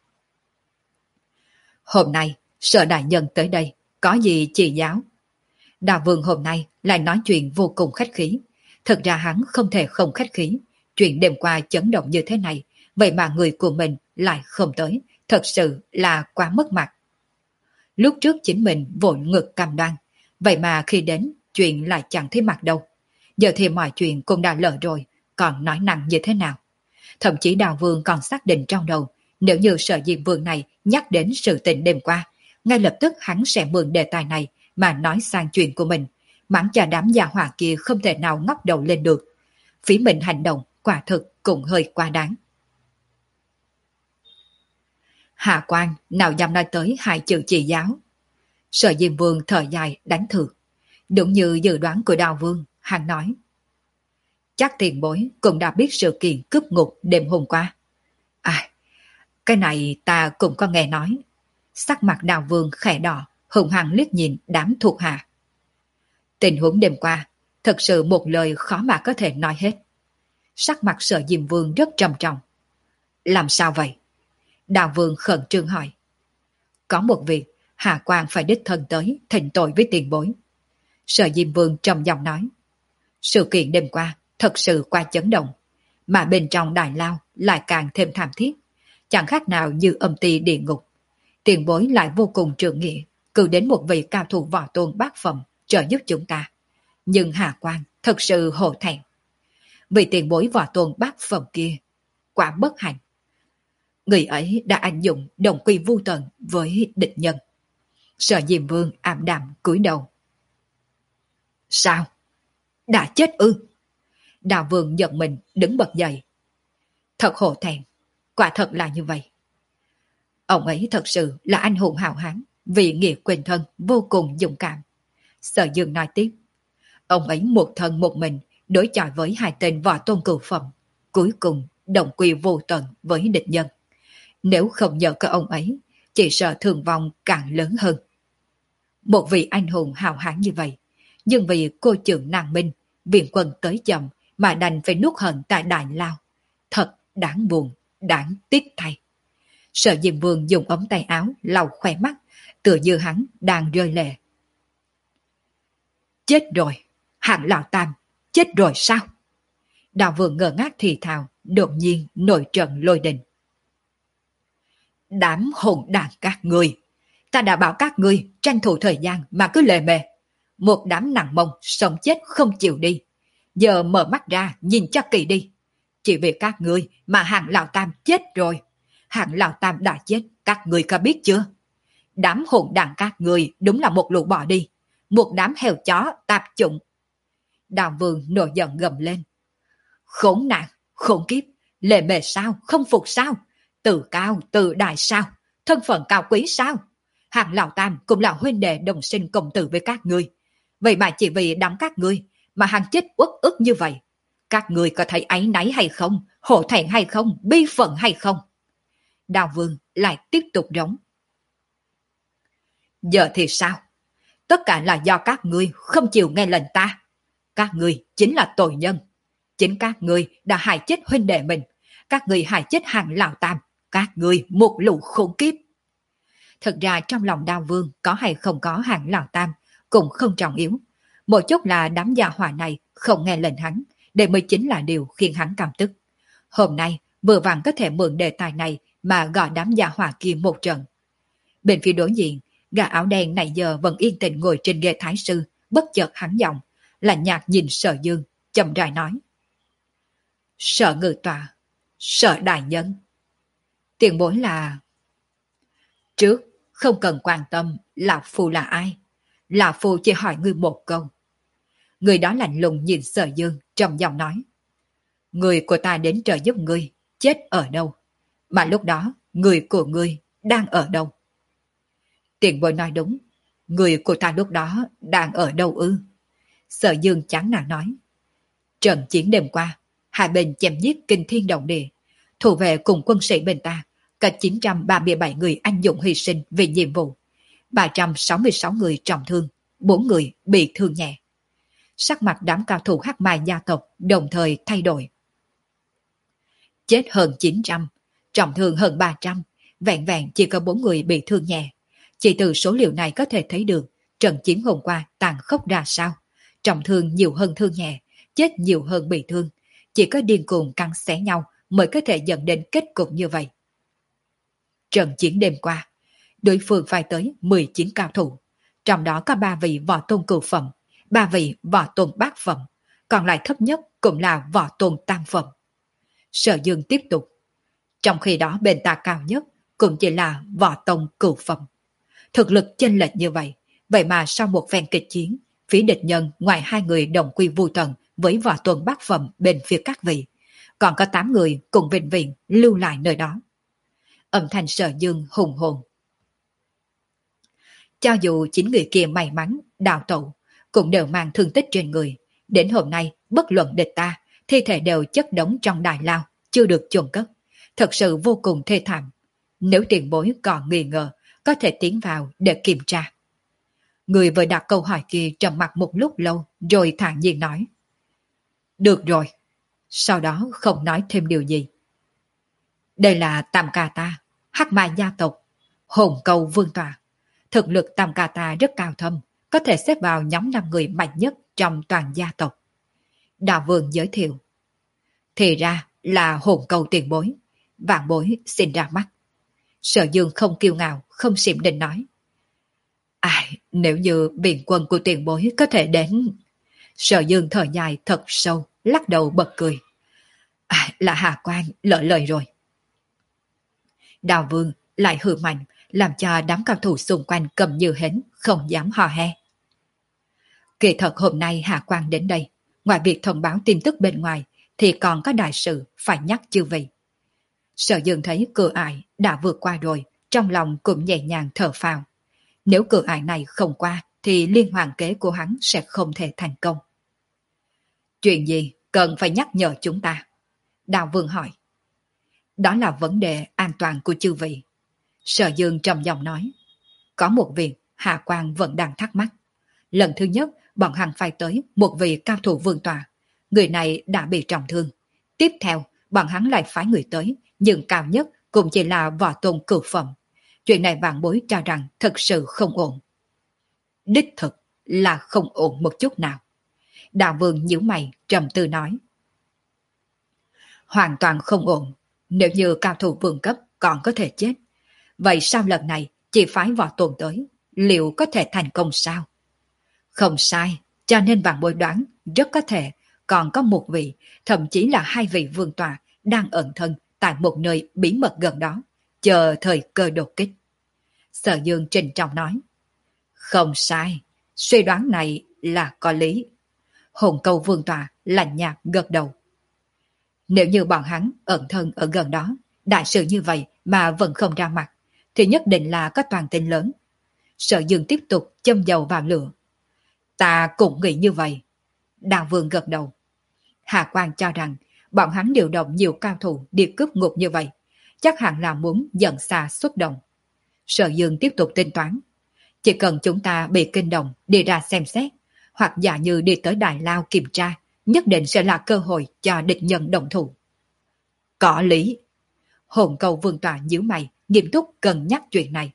Hôm nay Sở Đại Nhân tới đây có gì chỉ giáo? Đào Vương hôm nay lại nói chuyện vô cùng khách khí. Thật ra hắn không thể không khách khí. Chuyện đêm qua chấn động như thế này, vậy mà người của mình lại không tới, thật sự là quá mất mặt. Lúc trước chính mình vội ngực cam đoan, vậy mà khi đến chuyện lại chẳng thấy mặt đâu. Giờ thì mọi chuyện cũng đã lỡ rồi, còn nói nặng như thế nào? Thậm chí Đào Vương còn xác định trong đầu, nếu như Sở Diêm Vương này nhắc đến sự tình đêm qua, ngay lập tức hắn sẽ mượn đề tài này mà nói sang chuyện của mình, mắng cho đám gia hỏa kia không thể nào ngóc đầu lên được. Phí mình hành động quả thực cũng hơi quá đáng. Hạ quan nào dám nói tới hai chữ chỉ giáo? Sở Diêm Vương thở dài đánh thược. Đúng như dự đoán của Đào Vương, hắn nói. Chắc tiền bối cũng đã biết sự kiện cướp ngục đêm hôm qua. À, cái này ta cũng có nghe nói. Sắc mặt Đào Vương khẽ đỏ, hùng hăng liếc nhìn đám thuộc hạ. Tình huống đêm qua, Thật sự một lời khó mà có thể nói hết. Sắc mặt Sở Diêm Vương rất trầm trọng. Làm sao vậy? Đào Vương khẩn trương hỏi. Có một việc, Hà Quang phải đích thân tới thỉnh tội với tiền bối. Sở Diêm Vương trầm giọng nói. Sự kiện đêm qua thật sự quá chấn động, mà bên trong đại lao lại càng thêm thảm thiết, chẳng khác nào như âm ti địa ngục. Tiền bối lại vô cùng trượng nghĩa, cử đến một vị cao thủ võ tôn bát phẩm trợ giúp chúng ta. Nhưng Hà Quang thật sự hổ thẹn. Vị tiền bối võ tôn bát phẩm kia quả bất hạnh. Người ấy đã anh dụng đồng quy vu tận với địch nhân. Sở Diêm Vương ảm đạm cúi đầu. Sao? Đã chết ư? Đào Vương giận mình đứng bật dậy. Thật hổ thẹn, quả thật là như vậy. Ông ấy thật sự là anh hùng hào hán, vì nghĩa quên thân, vô cùng dũng cảm. Sở Dương nói tiếp. Ông ấy một thân một mình đối chọi với hai tên võ tôn cửu phẩm, cuối cùng đồng quy vô tận với địch nhân. Nếu không nhờ có ông ấy, chỉ sợ thương vong càng lớn hơn. Một vị anh hùng hào hán như vậy, nhưng vì cô trưởng nàng minh, viện quân tới chậm mà đành phải nuốt hận tại Đại Lao. Thật đáng buồn, đáng tiếc thay. Sở Diêm Vương dùng ống tay áo lau khỏe mắt, tựa như hắn đang rơi lệ. Chết rồi, Hạng Lão Tam, chết rồi sao? Đào Vương ngơ ngác thì thào, đột nhiên nổi trận lôi đình. Đám hồn đàn các người, ta đã bảo các ngươi tranh thủ thời gian mà cứ lề mề. Một đám nặng mông sống chết không chịu đi. Giờ mở mắt ra nhìn cho kỳ đi. Chỉ vì các ngươi mà Hạng Lão Tam chết rồi. Hạng Lão Tam đã chết, các ngươi có biết chưa? Đám hồn đàn các ngươi đúng là một lũ bỏ đi. Một đám heo chó tạp chủng. Đào Vương nổi giận gầm lên. Khốn nạn, khốn kiếp, lề mề sao, không phục sao? Tự cao, tự đại sao? Thân phận cao quý sao? Hạng Lão Tam cũng là huynh đệ đồng sinh cộng tử với các ngươi. Vậy mà chỉ vì đám các ngươi mà hắn chết uất ức như vậy. Các ngươi có thấy áy náy hay không? Hổ thẹn hay không? Bi phận hay không? Đào Vương lại tiếp tục rống. Giờ thì sao? Tất cả là do các ngươi không chịu nghe lệnh ta. Các ngươi chính là tội nhân. Chính các ngươi đã hại chết huynh đệ mình. Các ngươi hại chết Hạng Lão Tam. Các ngươi một lũ khốn kiếp. Thật ra trong lòng Đào Vương có hay không có Hạng Lão Tam cũng không trọng yếu. Một chút là đám gia hỏa này không nghe lệnh hắn, đây mới chính là điều khiến hắn cảm tức. Hôm nay vừa vặn có thể mượn đề tài này mà gọi đám gia hỏa kia một trận. Bên phía đối diện, gã áo đen này giờ vẫn yên tĩnh ngồi trên ghế thái sư, bất chợt hắn giọng, lạnh nhạt nhìn Sở Dương, chậm rãi nói. Sở ngự tọa, Sở đại nhân. Tiền bối là... Trước, không cần quan tâm Lão Phu là ai. Lão Phu chỉ hỏi ngươi một câu. Người đó lạnh lùng nhìn Sở Dương, trầm giọng nói. Người của ta đến trợ giúp ngươi, chết ở đâu? Mà lúc đó, người của ngươi đang ở đâu? Tiền bối nói đúng, người của ta lúc đó đang ở đâu ư? Sở Dương chán nản nói. Trận chiến đêm qua, hai bên chém giết kinh thiên động địa, thủ vệ cùng quân sĩ bên ta, cả chín trăm ba mươi bảy người anh dũng hy sinh vì nhiệm vụ, ba trăm sáu mươi sáu người trọng thương, bốn người bị thương nhẹ. Sắc mặt đám cao thủ Hắc Mai gia tộc đồng thời thay đổi. Chết hơn chín trăm, trọng thương hơn ba trăm, vẹn vẹn chỉ có bốn người bị thương nhẹ. Chỉ từ số liệu này có thể thấy được trận chiến hôm qua tàn khốc ra sao. Trọng thương nhiều hơn thương nhẹ, chết nhiều hơn bị thương. Chỉ có điên cuồng cắn xé nhau mới có thể dẫn đến kết cục như vậy. Trận chiến đêm qua, đối phương phải tới mười chín cao thủ, trong đó có ba vị võ tôn cửu phẩm, ba vị võ tôn bát phẩm, còn lại thấp nhất cũng là võ tôn tam phẩm. Sở Dương tiếp tục. Trong khi đó bên ta cao nhất cũng chỉ là võ tôn cửu phẩm. Thực lực chênh lệch như vậy, vậy mà sau một phen kịch chiến, phía địch nhân ngoài hai người đồng quy vu tận với võ tôn bát phẩm bên phía các vị, còn có tám người cùng vĩnh viễn lưu lại nơi đó. Âm thanh Sở Dương hùng hồn. Cho dù chín người kia may mắn đào tẩu, cũng đều mang thương tích trên người. Đến hôm nay, bất luận địch ta, thi thể đều chất đống trong đại lao, chưa được chôn cất. Thật sự vô cùng thê thảm. Nếu tiền bối còn nghi ngờ, có thể tiến vào để kiểm tra. Người vừa đặt câu hỏi kia trầm mặc một lúc lâu rồi thản nhiên nói. Được rồi. Sau đó không nói thêm điều gì. Đây là Tam Ca ta, Hắc Ma gia tộc, Hồn Cầu Vương tọa. Thực lực Tam Ca ta rất cao thâm, có thể xếp vào nhóm năm người mạnh nhất trong toàn gia tộc. Đạo Vương giới thiệu. Thì ra là Hồn Cầu tiền bối, vạn bối xin ra mắt. Sở Dương không kiêu ngạo, không xiểm định nói. Ai, nếu như biện quân của tiền bối có thể đến... Sở Dương thở dài thật sâu, lắc đầu bật cười. À, là Hà Quan lỡ lời rồi. Đào Vương lại hừ mạnh, làm cho đám cao thủ xung quanh cầm như hến, không dám hò he. Kỳ thật hôm nay Hà Quan đến đây, ngoài việc thông báo tin tức bên ngoài, thì còn có đại sự phải nhắc chư vị. Sở Dương thấy cửa ải đã vượt qua rồi, trong lòng cũng nhẹ nhàng thở phào. Nếu cửa ải này không qua, thì liên hoàn kế của hắn sẽ không thể thành công. Chuyện gì cần phải nhắc nhở chúng ta? Đào Vương hỏi. Đó là vấn đề an toàn của chư vị. Sở Dương trầm giọng nói. Có một việc Hà Quang vẫn đang thắc mắc. Lần thứ nhất, bọn hắn phải tới một vị cao thủ vương tọa. Người này đã bị trọng thương. Tiếp theo, bọn hắn lại phái người tới, nhưng cao nhất cũng chỉ là võ tôn cửu phẩm. Chuyện này vạn bối cho rằng thật sự không ổn. Đích thực là không ổn một chút nào. Đạo Vương nhíu mày trầm tư nói. Hoàn toàn không ổn. Nếu như cao thủ vương cấp còn có thể chết, vậy sao lần này chỉ phái võ tôn tới, liệu có thể thành công sao? Không sai, cho nên vạn bối đoán rất có thể còn có một vị, thậm chí là hai vị vương tọa đang ẩn thân tại một nơi bí mật gần đó, chờ thời cơ đột kích. Sở Dương trịnh trọng nói. Không sai, suy đoán này là có lý. Hồn Câu vương tọa lạnh nhạt gật đầu. Nếu như bọn hắn ẩn thân ở gần đó, đại sự như vậy mà vẫn không ra mặt, thì nhất định là có toàn tin lớn. Sở Dương tiếp tục châm dầu vào lửa. Ta cũng nghĩ như vậy. Đào Vương gật đầu. Hà Quang cho rằng bọn hắn điều động nhiều cao thủ đi cướp ngục như vậy, chắc hẳn là muốn dẫn xa xuất động. Sở Dương tiếp tục tính toán. Chỉ cần chúng ta bị kinh động đi ra xem xét, hoặc giả như đi tới Đại Lao kiểm tra, nhất định sẽ là cơ hội cho địch nhân động thủ. Có lý. Hồn Cầu vương tọa nhíu mày, nghiêm túc cân nhắc chuyện này.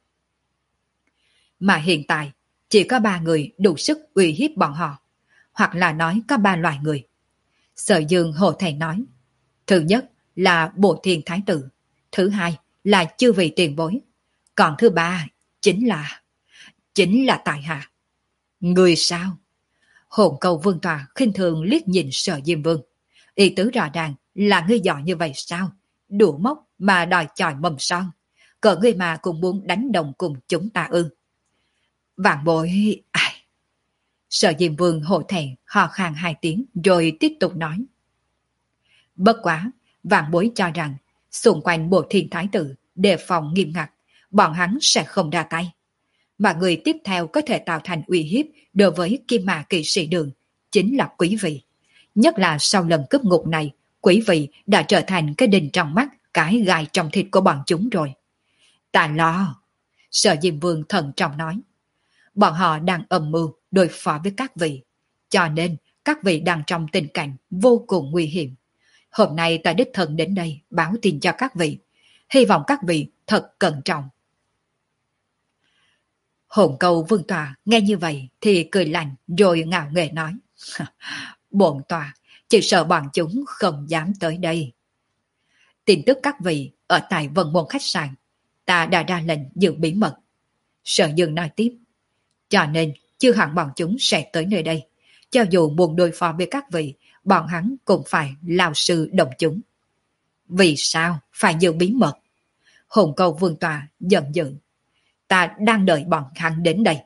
Mà hiện tại, chỉ có ba người đủ sức uy hiếp bọn họ, hoặc là nói có ba loại người. Sở Dương hổ thẹn nói. Thứ nhất là Bộ Thiên Thái Tử, thứ hai là chư vị tiền bối, còn thứ ba chính là... chính là tại hạ. Người sao? Hồn Cầu vương tọa khinh thường liếc nhìn Sở Diêm Vương. Ý tứ rõ ràng là ngươi giỏi như vậy sao? Đủ mốc mà đòi chòi mầm son. Cỡ ngươi mà cũng muốn đánh đồng cùng chúng ta ư? Vạn bối... Ai? Sở Diêm Vương hổ thẹn hò khan hai tiếng rồi tiếp tục nói. Bất quá, vạn bối cho rằng xung quanh Bộ Thiên Thái Tử đề phòng nghiêm ngặt, bọn hắn sẽ không ra tay. Mà người tiếp theo có thể tạo thành uy hiếp đối với Kim Mã Kỵ Sĩ Đường chính là quý vị. Nhất là sau lần cướp ngục này, quý vị đã trở thành cái đinh trong mắt, cái gai trong thịt của bọn chúng rồi. Ta lo. Sở Diêm Vương thận trọng nói. Bọn họ đang âm mưu đối phó với các vị, cho nên các vị đang trong tình cảnh vô cùng nguy hiểm. Hôm nay ta đích thân đến đây báo tin cho các vị, hy vọng các vị thật cẩn trọng. Hồn Câu vương tọa nghe như vậy thì cười lạnh rồi ngạo nghễ nói. Bổn tọa chỉ sợ bọn chúng không dám tới đây. Tin tức các vị ở tại Vân Môn khách sạn, ta đã ra lệnh giữ bí mật. Sở Dương nói tiếp. Cho nên chưa hẳn bọn chúng sẽ tới nơi đây. Cho dù muốn đối phó với các vị, bọn hắn cũng phải lao sư động chúng. Vì sao phải giữ bí mật? Hồn Câu vương tọa giận dữ. Ta đang đợi bọn hắn đến đây.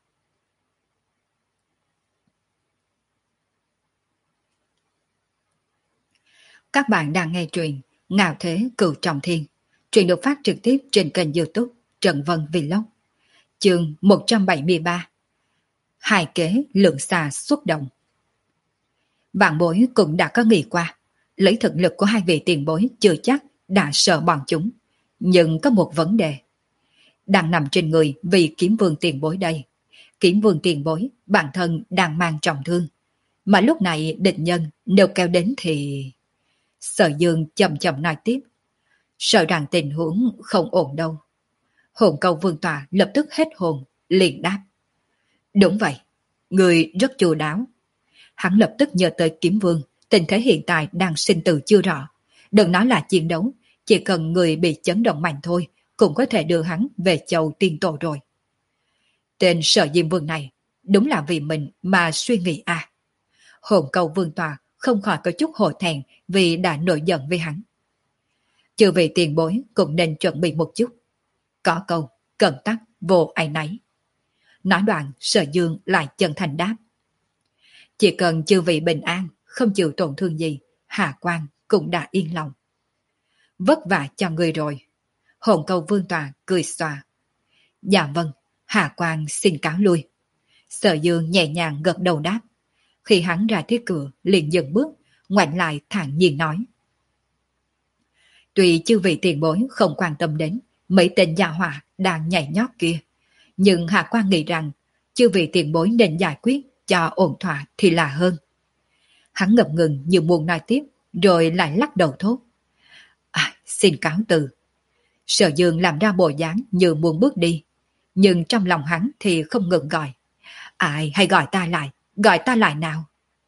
Các bạn đang nghe truyện Ngạo Thế Cửu Trọng Thiên. Truyện được phát trực tiếp trên kênh YouTube Trần Vân Vlog. Chương một trăm bảy mươi ba. Hai kế lượng xà xuất động. Vạn bối cũng đã có nghĩ qua, lấy thực lực của hai vị tiền bối chưa chắc đã sợ bọn chúng. Nhưng có một vấn đề đang nằm trên người vị kiếm vương tiền bối đây. Kiếm vương tiền bối, bản thân đang mang trọng thương. Mà lúc này địch nhân nếu kéo đến thì... Sở Dương chậm chậm nói tiếp. Sợ rằng tình huống không ổn đâu. Hồn câu vương tòa lập tức hết hồn, liền đáp. Đúng vậy, người rất chu đáo. Hắn lập tức nhớ tới kiếm vương, tình thế hiện tại đang sinh tử chưa rõ. Đừng nói là chiến đấu, chỉ cần người bị chấn động mạnh thôi, cũng có thể đưa hắn về châu tiên tổ rồi. Tên Sở Diêm Vương này, đúng là vì mình mà suy nghĩ à. Hồn câu vương tòa không khỏi có chút hổ thẹn vì đã nổi giận với hắn. Chư vị tiền bối cũng nên chuẩn bị một chút. Có câu, cần tắc, vô ai nấy. Nói đoạn, Sở Dương lại chân thành đáp. Chỉ cần chư vị bình an, không chịu tổn thương gì, Hà Quang cũng đã yên lòng. Vất vả cho người rồi. Hồn câu vương tòa cười xòa. Dạ vâng, Hà Quang xin cáo lui. Sở Dương nhẹ nhàng gật đầu đáp. Khi hắn ra tới cửa, liền dừng bước, ngoảnh lại thản nhiên nói. Tuy chư vị tiền bối không quan tâm đến mấy tên gia hỏa đang nhảy nhót kia, nhưng Hạ Quan nghĩ rằng chư vị tiền bối nên giải quyết cho ổn thỏa thì là hơn. Hắn ngập ngừng như muốn nói tiếp, rồi lại lắc đầu thốt. À, xin cáo từ. Sở Dương làm ra bộ dáng như muốn bước đi, nhưng trong lòng hắn thì không ngừng gọi. Ai hãy gọi ta lại, gọi ta lại nào.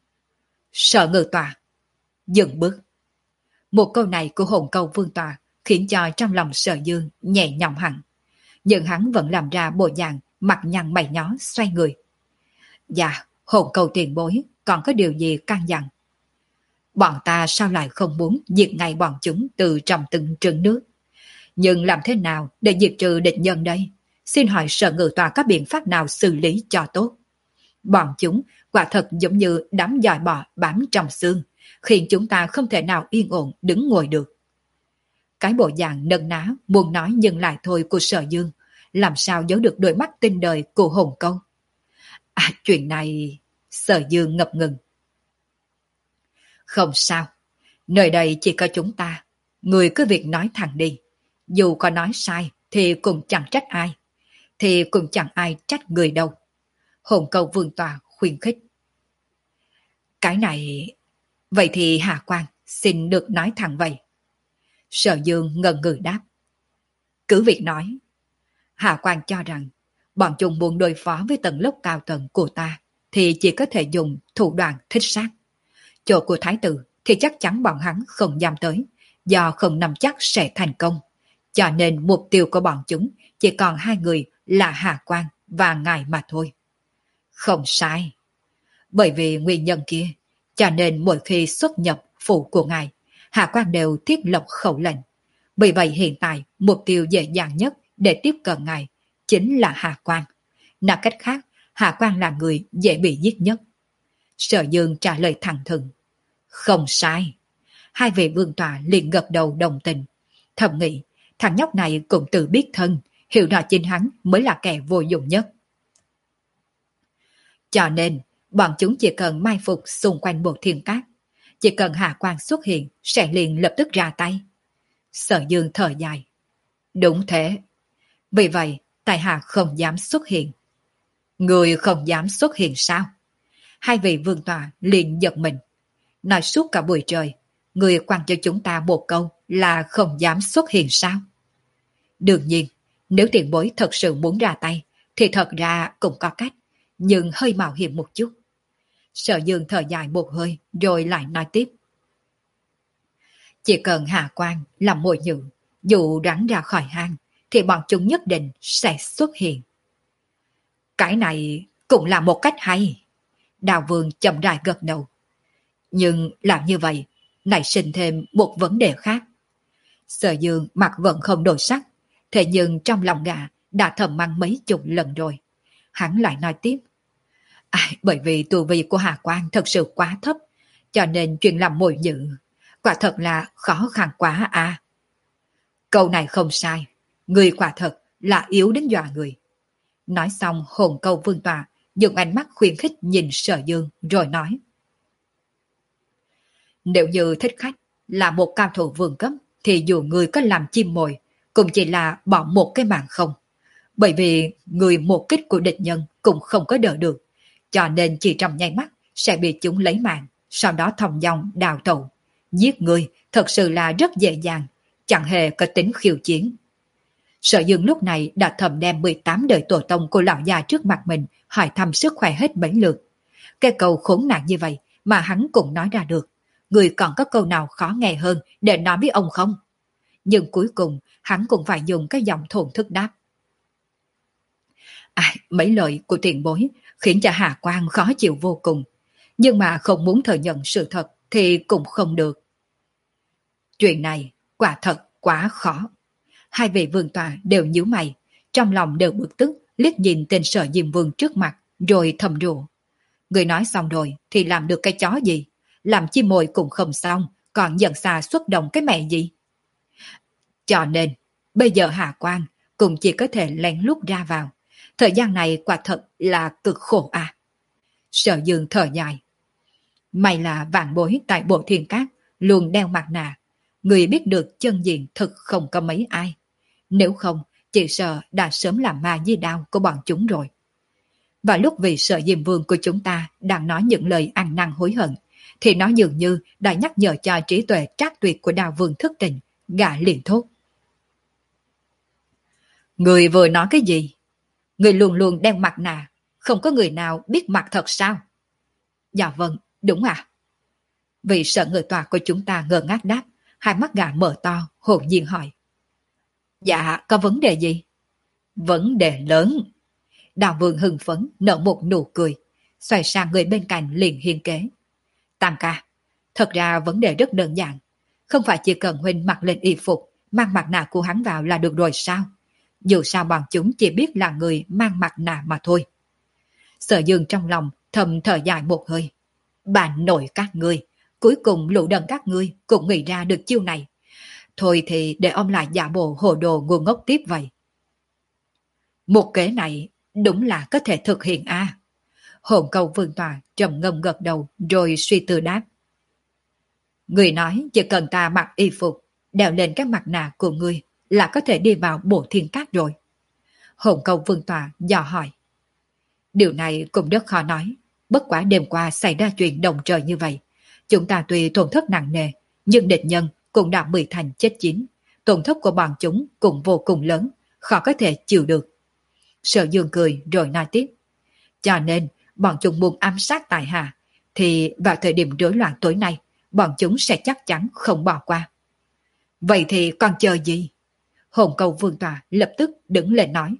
Sở Ngự Tòa, dừng bước. Một câu này của hồn câu vương tòa khiến cho trong lòng Sở Dương nhẹ nhõm hẳn. Nhưng hắn vẫn làm ra bộ dạng mặt nhăn mày nhó xoay người. Dạ, hồn câu tiền bối còn có điều gì căn dặn? Bọn ta sao lại không muốn diệt ngay bọn chúng từ trong từng trứng nước? Nhưng làm thế nào để diệt trừ địch nhân đây? Xin hỏi Sở Ngự Tòa có biện pháp nào xử lý cho tốt? Bọn chúng quả thật giống như đám giòi bọ bám trong xương, khiến chúng ta không thể nào yên ổn đứng ngồi được. Cái bộ dạng nâng ná muốn nói nhưng lại thôi của Sở Dương, làm sao giấu được đôi mắt tinh đời của hồn câu. À, chuyện này... Sở Dương ngập ngừng. Không sao, nơi đây chỉ có chúng ta, người cứ việc nói thẳng đi. Dù có nói sai thì cũng chẳng trách ai, thì cũng chẳng ai trách người đâu. Hồn câu vương tòa khuyên khích. Cái này... Vậy thì Hà Quang xin được nói thẳng vậy. Sở Dương ngần ngừ đáp. Cứ việc nói. Hà Quang cho rằng bọn chúng muốn đối phó với tầng lớp cao tầng của ta thì chỉ có thể dùng thủ đoạn thích sát. Chỗ của Thái tử thì chắc chắn bọn hắn không dám tới, do không nắm chắc sẽ thành công. Cho nên mục tiêu của bọn chúng chỉ còn hai người là Hà Quang và ngài mà thôi. Không sai. Bởi vì nguyên nhân kia, cho nên mỗi khi xuất nhập phủ của ngài, Hạ Quan đều thiết lập khẩu lệnh. Vì vậy hiện tại mục tiêu dễ dàng nhất để tiếp cận ngài chính là Hạ Quan. Nói cách khác, Hạ Quan là người dễ bị giết nhất. Sở Dương trả lời thẳng thừng. Không sai. Hai vị vương tòa liền gật đầu đồng tình. Thầm nghĩ, thằng nhóc này cũng tự biết thân, hiểu rõ chính hắn mới là kẻ vô dụng nhất. Cho nên, bọn chúng chỉ cần mai phục xung quanh bộ thiên cát. Chỉ cần Hạ Quan xuất hiện, sẽ liền lập tức ra tay. Sở Dương thở dài. Đúng thế. Vì vậy, tại Hạ không dám xuất hiện. Người không dám xuất hiện sao? Hai vị vương tòa liền giật mình. Nói suốt cả buổi trời, người quan cho chúng ta một câu là không dám xuất hiện sao? Đương nhiên, nếu tiền bối thật sự muốn ra tay, thì thật ra cũng có cách, nhưng hơi mạo hiểm một chút. Sở Dương thở dài một hơi, rồi lại nói tiếp. Chỉ cần Hạ Quan làm mồi nhự, dù rắn ra khỏi hang, thì bọn chúng nhất định sẽ xuất hiện. Cái này cũng là một cách hay. Đào Vương chậm rãi gật đầu. Nhưng làm như vậy, nảy sinh thêm một vấn đề khác. Sở Dương mặt vẫn không đổi sắc, thế nhưng trong lòng gã đã thầm mắng mấy chục lần rồi. Hắn lại nói tiếp. À, bởi vì tu vi của Hà Quang thật sự quá thấp, cho nên chuyện làm mồi nhự quả thật là khó khăn quá à. Câu này không sai, người quả thật là yếu đến dọa người. Nói xong hồn câu vương tòa dùng ánh mắt khuyến khích nhìn Sở Dương rồi nói. Nếu như thích khách là một cao thủ vương cấp thì dù người có làm chim mồi cũng chỉ là bỏ một cái mạng không. Bởi vì người một kích của địch nhân cũng không có đỡ được, cho nên chỉ trong nháy mắt sẽ bị chúng lấy mạng, sau đó thòng dong đào tẩu. Giết người thật sự là rất dễ dàng, chẳng hề có tính khiêu chiến. Sở Dương lúc này đã thầm đem mười tám đời tổ tông của lão già trước mặt mình hỏi thăm sức khỏe hết mấy lượt. Cái câu khốn nạn như vậy mà hắn cũng nói ra được. Người còn có câu nào khó nghe hơn để nói với ông không? Nhưng cuối cùng hắn cũng phải dùng cái giọng thổn thức đáp. À, mấy lời của tiền bối khiến cho Hà Quang khó chịu vô cùng. Nhưng mà không muốn thừa nhận sự thật thì cũng không được. Chuyện này quả thật quá khó. Hai vị vương tọa đều nhíu mày, trong lòng đều bực tức, liếc nhìn tên Sở Diêm Vương trước mặt, rồi thầm rủa. Người nói xong rồi thì làm được cái chó gì? Làm chim mồi cũng không xong, còn dần xa xuất động cái mẹ gì? Cho nên, bây giờ Hà Quang cũng chỉ có thể lén lút ra vào. Thời gian này quả thật là cực khổ à. Sở Dương thở dài. May là vạn bối tại Bộ Thiên Cát luôn đeo mặt nạ. Người biết được chân diện thực không có mấy ai. Nếu không, chỉ sợ đã sớm làm ma di đao của bọn chúng rồi. Và lúc vị Sở Diêm Vương của chúng ta đang nói những lời ăn năn hối hận, thì nó dường như đã nhắc nhở cho trí tuệ trác tuyệt của Đao Vương thức tỉnh, gã liền thốt. Người vừa nói cái gì? Người luôn luôn đeo mặt nạ, không có người nào biết mặt thật sao? Dạ vâng, đúng à? Vị Sở người tòa của chúng ta ngơ ngác đáp, hai mắt gã mở to, hồn nhiên hỏi. Dạ, có vấn đề gì? Vấn đề lớn. Đào Vương hưng phấn, nở một nụ cười, xoay sang người bên cạnh liền hiên kế. Tam ca, thật ra vấn đề rất đơn giản. Không phải chỉ cần huynh mặc lên y phục, mang mặt nạ của hắn vào là được rồi sao? Dù sao bọn chúng chỉ biết là người mang mặt nạ mà thôi. Sở Dương trong lòng thầm thở dài một hơi. Bạn nội các ngươi, cuối cùng lũ đần các ngươi cũng nghĩ ra được chiêu này. Thôi thì để ông lại giả bộ hồ đồ ngu ngốc tiếp vậy. Một kế này đúng là có thể thực hiện a. À. Hồn Cầu Vương Tòa trầm ngâm gật đầu rồi suy tư đáp. Người nói chỉ cần ta mặc y phục, đeo lên cái mặt nạ của ngươi là có thể đi vào Bộ Thiên Cát rồi. Hồn Cầu Vương Tòa dò hỏi. Điều này cũng rất khó nói. Bất quá đêm qua xảy ra chuyện động trời như vậy. Chúng ta tuy tổn thất nặng nề, nhưng địch nhân cũng đã mười thành chết chín. Tổn thất của bọn chúng cũng vô cùng lớn, khó có thể chịu được. Sở Dương cười rồi nói tiếp. Cho nên, bọn chúng muốn ám sát tại hạ, thì vào thời điểm rối loạn tối nay, bọn chúng sẽ chắc chắn không bỏ qua. Vậy thì còn chờ gì? Hồn Cầu Vương Tòa lập tức đứng lên nói.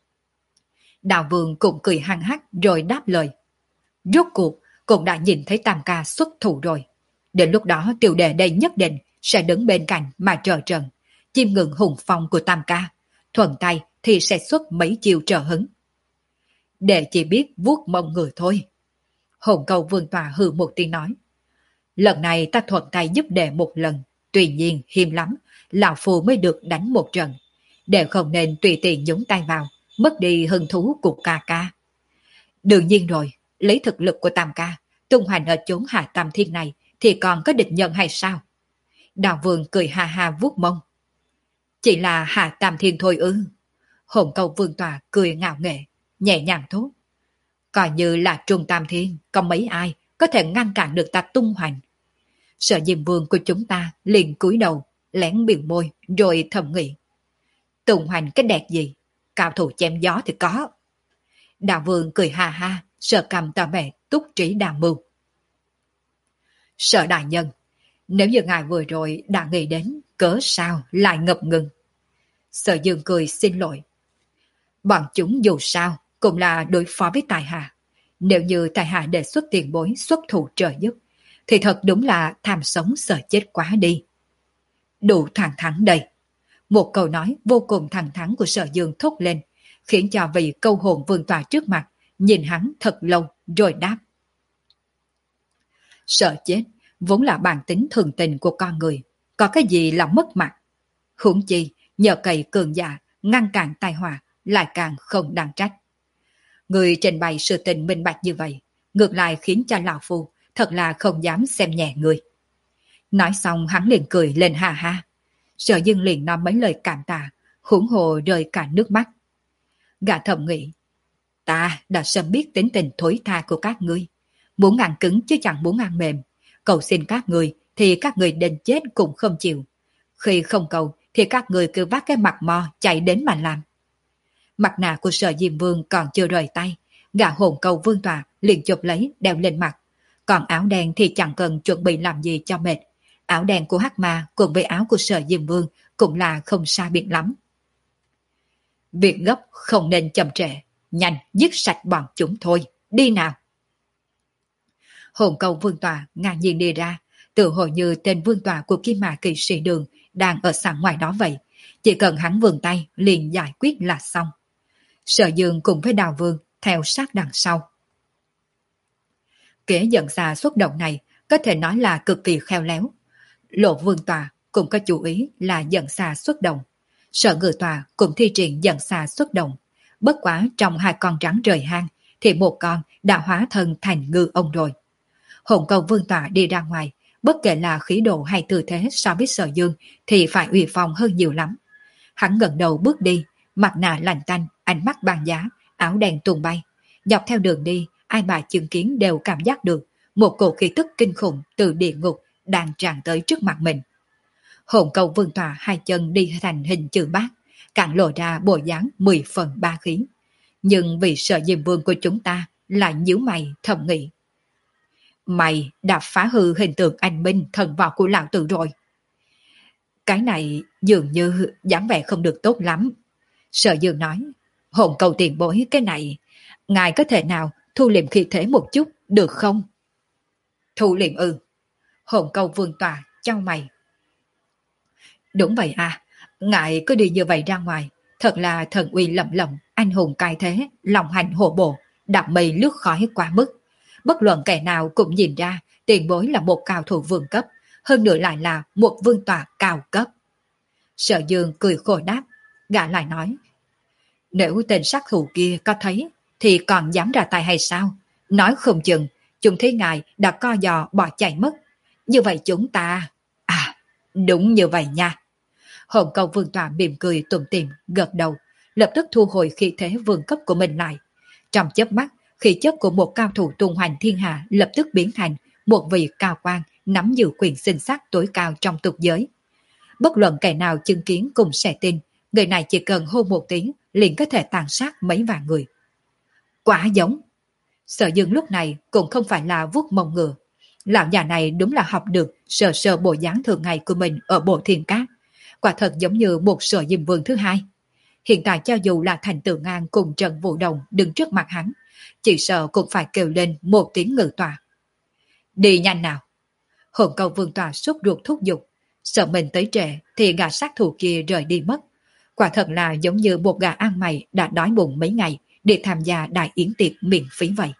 Đạo Vương cũng cười hăng hắc rồi đáp lời. Rốt cuộc cũng đã nhìn thấy Tam ca xuất thủ rồi. Đến lúc đó tiểu đệ đây nhất định sẽ đứng bên cạnh mà trợ trận, chiêm ngưỡng hùng phong của Tam ca, thuận tay thì sẽ xuất mấy chiêu trợ hứng. Để chỉ biết vuốt mông người thôi. Hồn Cầu Vương Tòa hừ một tiếng nói. Lần này ta thuận tay giúp đệ một lần, tuy nhiên hiếm lắm, lão phù mới được đánh một trận. Đệ không nên tùy tiện nhúng tay vào, mất đi hứng thú của ca ca. Đương nhiên rồi, lấy thực lực của Tam ca, tung hoành ở chốn Hạ Tam Thiên này thì còn có địch nhân hay sao? Đào Vương cười ha ha vuốt mông. Chỉ là Hạ Tam Thiên thôi ư? Hồn Cầu Vương Tòa cười ngạo nghễ, nhẹ nhàng thốt. Coi như là Trung Tam Thiên, có mấy ai có thể ngăn cản được ta tung hoành. Sở Diêm Vương của chúng ta liền cúi đầu, lén biểu môi, rồi thầm nghĩ. Tung hoành cái đẹp gì? Cao thủ chém gió thì có. Đạo Vương cười ha ha, sợ cầm tà mẹ túc trí đào mưu. Sở đại nhân, nếu như ngài vừa rồi đã nghĩ đến, cớ sao lại ngập ngừng? Sở Dương cười xin lỗi. Bọn chúng dù sao cũng là đối phó với tài hạ. Nếu như tài hạ đề xuất tiền bối xuất thủ trợ giúp, thì thật đúng là tham sống sợ chết quá đi. Đủ thẳng thắn đây. Một câu nói vô cùng thẳng thắn của Sở Dương thốt lên, khiến cho vị câu hồn Vương Tòa trước mặt nhìn hắn thật lâu rồi đáp. Sợ chết vốn là bản tính thường tình của con người, có cái gì là mất mặt. Huống chi nhờ cậy cường giả ngăn cản tai họa lại càng không đáng trách. Người trình bày sự tình minh bạch như vậy, ngược lại khiến cho lão phu thật là không dám xem nhẹ người. Nói xong hắn liền cười lên ha ha. Sở Dương liền nói mấy lời cảm tạ, huống hồ rơi cả nước mắt. Gã thầm nghĩ, ta đã sớm biết tính tình thối tha của các ngươi. Muốn ăn cứng chứ chẳng muốn ăn mềm. Cầu xin các người thì các người đến chết cũng không chịu. Khi không cầu thì các người cứ vác cái mặt mò chạy đến mà làm. Mặt nạ của Sở Diêm Vương còn chưa rời tay, gã hồn cầu Vương Tọa liền chụp lấy đeo lên mặt. Còn áo đen thì chẳng cần chuẩn bị làm gì cho mệt. Áo đen của Hắc Ma cùng với áo của Sở Diêm Vương cũng là không xa biệt lắm. Việc gấp không nên chậm trễ, nhanh giết sạch bọn chúng thôi, đi nào. Hồn cầu Vương Tọa ngang nhiên đi ra, tự hồ như tên Vương Tọa của Kim Mã Kỵ Sĩ Đường đang ở sẵn ngoài đó vậy. Chỉ cần hắn vươn tay liền giải quyết là xong. Sở Dương cùng với Đào Vương theo sát đằng sau. Kế dẫn xa xuất động này có thể nói là cực kỳ khéo léo. Lộ Vương Tọa cũng có chú ý là dẫn xa xuất động. Sở Ngự Tọa cũng thi triển dẫn xa xuất động. Bất quá trong hai con rắn rời hang thì một con đã hóa thân thành ngư ông rồi. Hồn cầu Vương Tọa đi ra ngoài, bất kể là khí độ hay tư thế so với Sở Dương thì phải uy phong hơn nhiều lắm. Hắn ngẩng đầu bước đi, mặt nạ lạnh tanh, ánh mắt băng giá, áo đen tung bay. Dọc theo đường đi, ai mà chứng kiến đều cảm giác được một cổ khí tức kinh khủng từ địa ngục đang tràn tới trước mặt mình. Hồn cầu Vương Tọa hai chân đi thành hình chữ bát, càng lộ ra bộ dáng mười phần ba khí. Nhưng vì Sở Diêm Vương của chúng ta lại nhíu mày thầm nghĩ. Mày đã phá hư hình tượng anh minh thần võ của lão tử rồi. Cái này dường như dáng vẻ không được tốt lắm. Sở Dương nói, hồn cầu tiền bối cái này, ngài có thể nào thu liệm khí thế một chút được không? Thu liệm ư? Hồn cầu Vương Tọa chau mày. Đúng vậy à, ngài cứ đi như vậy ra ngoài, thật là thần uy lẫm lẫm, anh hùng cai thế, lòng hành hộ bộ, đạp mây lướt khói quá mức. Bất luận kẻ nào cũng nhìn ra tiền bối là một cao thủ vương cấp, hơn nữa lại là một vương tọa cao cấp. Sở Dương cười khổ đáp, gã lại nói, nếu tên sát thủ kia có thấy thì còn dám ra tay hay sao? Nói không chừng chúng thấy ngài đã co giò bỏ chạy mất. Như vậy chúng ta... À, đúng như vậy nha. Hồn cầu Vương Tọa mỉm cười tủm tỉm gật đầu, lập tức thu hồi khí thế vương cấp của mình lại. Trong chớp mắt, khí chất của một cao thủ tung hoành thiên hạ lập tức biến thành một vị cao quan nắm giữ quyền sinh sát tối cao trong tục giới. Bất luận kẻ nào chứng kiến cũng sẽ tin, người này chỉ cần hô một tiếng liền có thể tàn sát mấy vạn người. Quả giống. Sở Dương lúc này cũng không phải là vuốt mông ngựa. Lão già này đúng là học được sờ sờ bộ dáng thường ngày của mình ở bộ thiên cát. Quả thật giống như một Sở Diêm Vương thứ hai. Hiện tại cho dù là Thành Tử Ngang cùng Trần Vũ Đồng đứng trước mặt hắn, chỉ sợ cũng phải kêu lên một tiếng ngự tòa. Đi nhanh nào. Hồn cầu Vương Tọa sốt ruột thúc giục, sợ mình tới trễ thì gã sát thủ kia rời đi mất. Quả thật là giống như một gà ăn mày đã đói bụng mấy ngày để tham gia đại yến tiệc miễn phí vậy.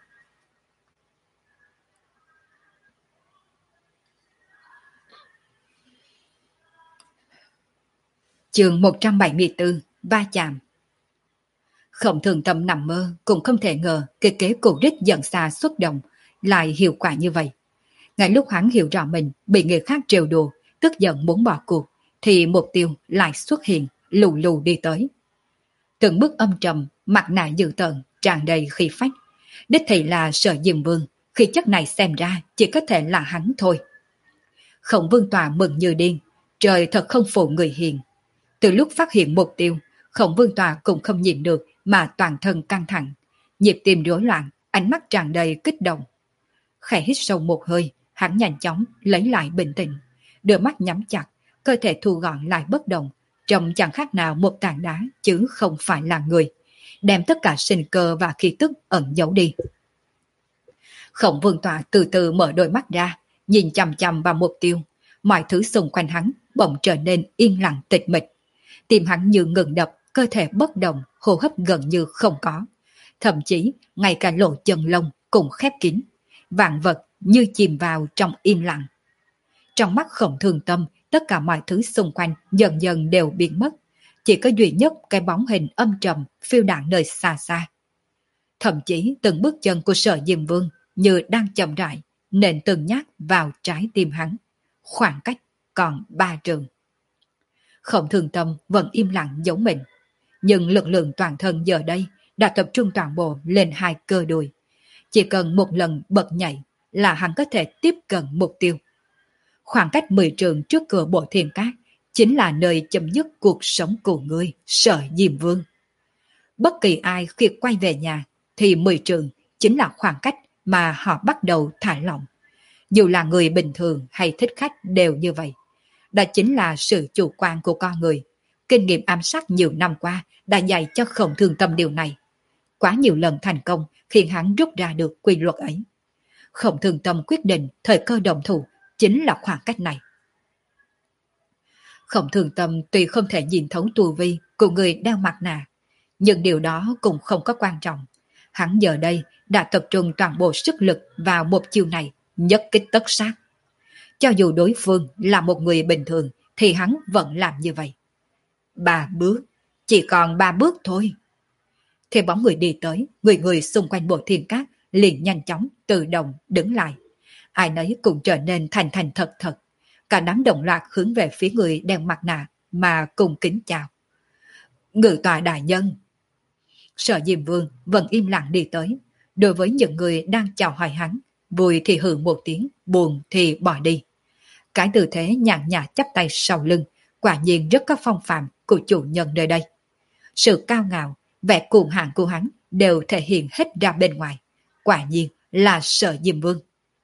Chương một trăm bảy mươi tư, va chạm. Không thường tâm nằm mơ cũng không thể ngờ cái kế cổ đích dẫn xa xuất động lại hiệu quả như vậy. Ngay lúc hắn hiểu rõ mình bị người khác trêu đùa, tức giận muốn bỏ cuộc, thì mục tiêu lại xuất hiện, lù lù đi tới. Từng bước âm trầm, mặt nạ dữ tợn, tràn đầy khí phách. Đích thị là Sở Diêm Vương, khi chất này xem ra chỉ có thể là hắn thôi. Khổng Vương Tọa mừng như điên, trời thật không phụ người hiền. Từ lúc phát hiện mục tiêu, Khổng Vương Tọa cũng không nhìn được mà toàn thân căng thẳng, nhịp tim rối loạn, ánh mắt tràn đầy kích động. Khẽ hít sâu một hơi, hắn nhanh chóng lấy lại bình tĩnh, đôi mắt nhắm chặt, cơ thể thu gọn lại bất động, trông chẳng khác nào một tảng đá chứ không phải là người, đem tất cả sinh cơ và khí tức ẩn giấu đi. Khổng Vương Tọa từ từ mở đôi mắt ra, nhìn chằm chằm vào mục tiêu, mọi thứ xung quanh hắn bỗng trở nên yên lặng tịch mịch. Tim hắn như ngừng đập, cơ thể bất động, hô hấp gần như không có. Thậm chí, ngay cả lỗ chân lông cũng khép kín. Vạn vật như chìm vào trong im lặng. Trong mắt Khổng Thường Tâm, tất cả mọi thứ xung quanh dần dần đều biến mất. Chỉ có duy nhất cái bóng hình âm trầm phiêu đãng nơi xa xa. Thậm chí từng bước chân của Sở Diêm Vương như đang chậm rãi, nện từng nhát vào trái tim hắn. Khoảng cách còn ba trường. Khổng Thường Tâm vẫn im lặng giống mình. nhưng lực lượng toàn thân giờ đây đã tập trung toàn bộ lên hai cơ đùi. Chỉ cần một lần bật nhảy là hắn có thể tiếp cận mục tiêu. Khoảng cách mười trượng trước cửa bộ thiên cát chính là nơi chấm dứt cuộc sống của ngươi, Sở Diêm Vương. Bất kỳ ai khi quay về nhà thì mười trượng chính là khoảng cách mà họ bắt đầu thả lỏng. Dù là người bình thường hay thích khách đều như vậy. Đó chính là sự chủ quan của con người. Kinh nghiệm ám sát nhiều năm qua đã dạy cho Khổng Thương Tâm điều này. Quá nhiều lần thành công khiến hắn rút ra được quy luật ấy. Khổng Thương Tâm quyết định thời cơ động thủ chính là khoảng cách này. Khổng Thương Tâm tuy không thể nhìn thấu tu vi của người đeo mặt nạ, nhưng điều đó cũng không có quan trọng. Hắn giờ đây đã tập trung toàn bộ sức lực vào một chiêu này, nhất kích tất sát. Cho dù đối phương là một người bình thường thì hắn vẫn làm như vậy. Ba bước, chỉ còn ba bước thôi. Thì bóng người đi tới, người người xung quanh bộ thiên cát liền nhanh chóng tự động đứng lại. Ai nấy cũng trở nên thành thành thật thật. Cả đám đồng loạt hướng về phía người đeo mặt nạ mà cùng kính chào. Ngự tọa đại nhân. Sở Diêm Vương vẫn im lặng đi tới. Đối với những người đang chào hỏi hắn, vui thì hừ một tiếng, buồn thì bỏ đi. Cái tư thế nhàn nhạt chắp tay sau lưng, quả nhiên rất có phong phạm của chủ nhân nơi đây. Sự cao ngạo, vẻ cuồng hãn của hắn đều thể hiện hết ra bên ngoài. Quả nhiên là Sở Diêm Vương.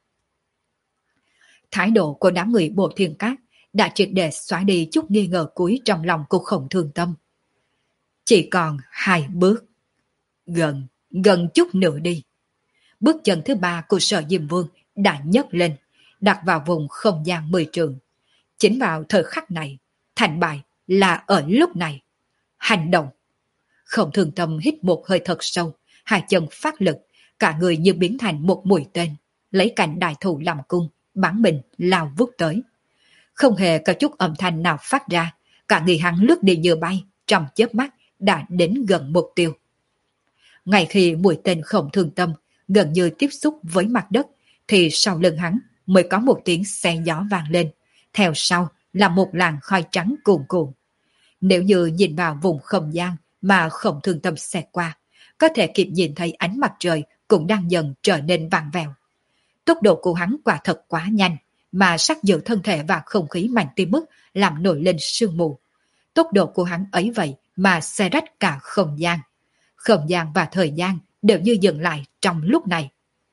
Thái độ của đám người bộ thiên cát đã triệt để xóa đi chút nghi ngờ cuối trong lòng của Khổng Thương Tâm. Chỉ còn hai bước. Gần, gần chút nữa đi. Bước chân thứ ba của Sở Diêm Vương đã nhấc lên, đặt vào vùng không gian mười trượng. Chính vào thời khắc này, thành bại là ở lúc này. Hành động. Khổng Thương Tâm hít một hơi thật sâu, hai chân phát lực, cả người như biến thành một mũi tên, lấy cạnh đại thụ làm cung, bắn mình lao vút tới. Không hề có chút âm thanh nào phát ra, cả người hắn lướt đi như bay, trong chớp mắt đã đến gần mục tiêu. Ngay khi mũi tên Khổng Thương Tâm gần như tiếp xúc với mặt đất, thì sau lưng hắn mới có một tiếng xe gió vang lên, theo sau là một làn khói trắng cuồn cuộn. Nếu như nhìn vào vùng không gian mà Khổng Thương Tâm xẹt qua, có thể kịp nhìn thấy ánh mặt trời cũng đang dần trở nên vàng vèo. Tốc độ của hắn quả thật quá nhanh, mà sắc giữ thân thể và không khí mạnh tới mức làm nổi lên sương mù. Tốc độ của hắn ấy vậy mà xe rách cả không gian. Không gian và thời gian đều như dừng lại trong lúc này.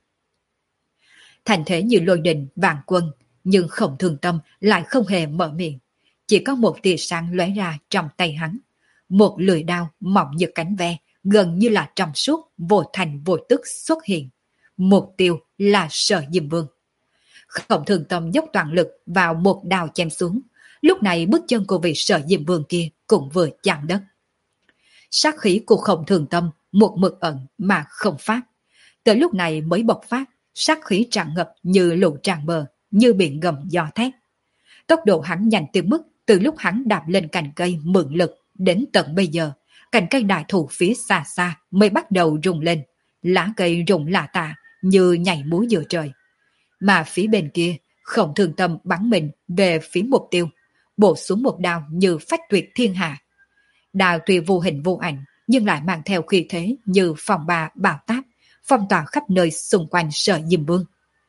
Thành thế như lôi đình vạn quân, nhưng Khổng Thương Tâm lại không hề mở miệng. Chỉ có một tia sáng lóe ra trong tay hắn. Một lưỡi đao mỏng như cánh ve, gần như là trong suốt, vô thành vô tức xuất hiện. Mục tiêu là Sở Diêm Vương. Khổng Thương Tâm dốc toàn lực vào một đao chém xuống. Lúc này bước chân của vị Sở Diêm Vương kia cũng vừa chạm đất. Sát khí của Khổng Thương Tâm một mực ẩn mà không phát. Tới lúc này mới bộc phát, sát khí tràn ngập như lũ tràn bờ, như biển gầm gió thét. Tốc độ hắn nhanh tới mức từ lúc hắn đạp lên cành cây mượn lực đến tận bây giờ, cành cây đại thụ phía xa xa mới bắt đầu rung lên, lá cây rụng lả tả như nhảy múa giữa trời. Mà phía bên kia, Khổng Thương Tâm bắn mình về phía mục tiêu, bổ xuống một đao như phách tuyệt thiên hạ. Đao tuy vô hình vô ảnh, nhưng lại mang theo khí thế như phòng bà bão táp, phong tỏa khắp nơi xung quanh Sở Diêm Vương.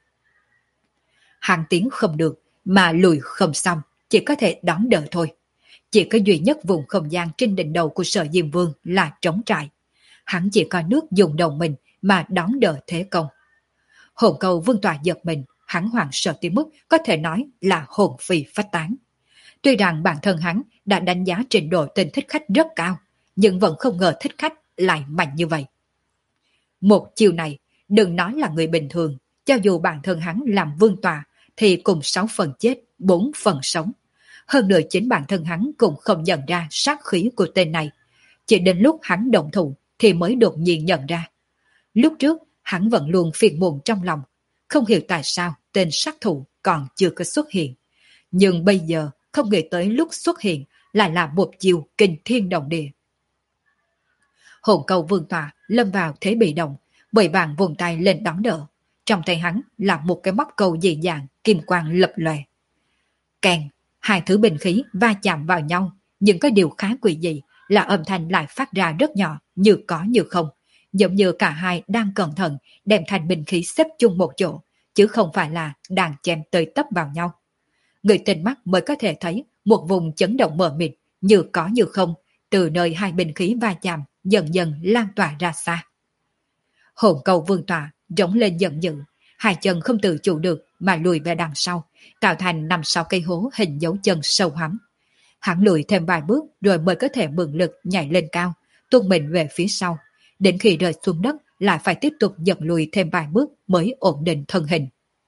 Hàng tiến không được, mà lùi không xong, chỉ có thể đón đỡ thôi. Chỉ có duy nhất vùng không gian trên đỉnh đầu của Sở Diêm Vương là trống trải. Hắn chỉ có nước dùng đầu mình mà đón đỡ thế công. Hồn cầu Vương Tòa giật mình, hắn hoảng sợ tới mức có thể nói là hồn phi phách tán. Tuy rằng bản thân hắn đã đánh giá trình độ tên thích khách rất cao, nhưng vẫn không ngờ thích khách lại mạnh như vậy. Một chiều này, đừng nói là người bình thường, cho dù bản thân hắn làm vương tòa, thì cùng sáu phần chết, bốn phần sống. Hơn nữa chính bản thân hắn cũng không nhận ra sát khí của tên này. Chỉ đến lúc hắn động thủ thì mới đột nhiên nhận ra. Lúc trước, hắn vẫn luôn phiền muộn trong lòng, không hiểu tại sao tên sát thủ còn chưa có xuất hiện. Nhưng bây giờ, không nghĩ tới lúc xuất hiện lại là một chiều kinh thiên động địa. Hồn cầu Vương Tòa lâm vào thế bị động, bởi vàng vùng tay lên đón đỡ. Trong tay hắn là một cái móc câu dị dạng, kim quang lập lòe. Kèn, hai thứ binh khí va chạm vào nhau, nhưng có điều khá quỷ dị là âm thanh lại phát ra rất nhỏ, như có như không, giống như cả hai đang cẩn thận đem thành binh khí xếp chung một chỗ, chứ không phải là đang chém tới tấp vào nhau. Người tinh mắt mới có thể thấy một vùng chấn động mờ mịt, như có như không, từ nơi hai binh khí va chạm dần dần lan tỏa ra xa. Hồn cầu vương tọa rống lên giận dữ, hai chân không tự chủ được mà lùi về đằng sau, tạo thành năm sáu cây hố hình dấu chân sâu hắm. Hắn lùi thêm vài bước rồi mới có thể mượn lực nhảy lên cao, tung mình về phía sau. Đến khi rơi xuống đất lại phải tiếp tục dần lùi thêm vài bước mới ổn định thân hình.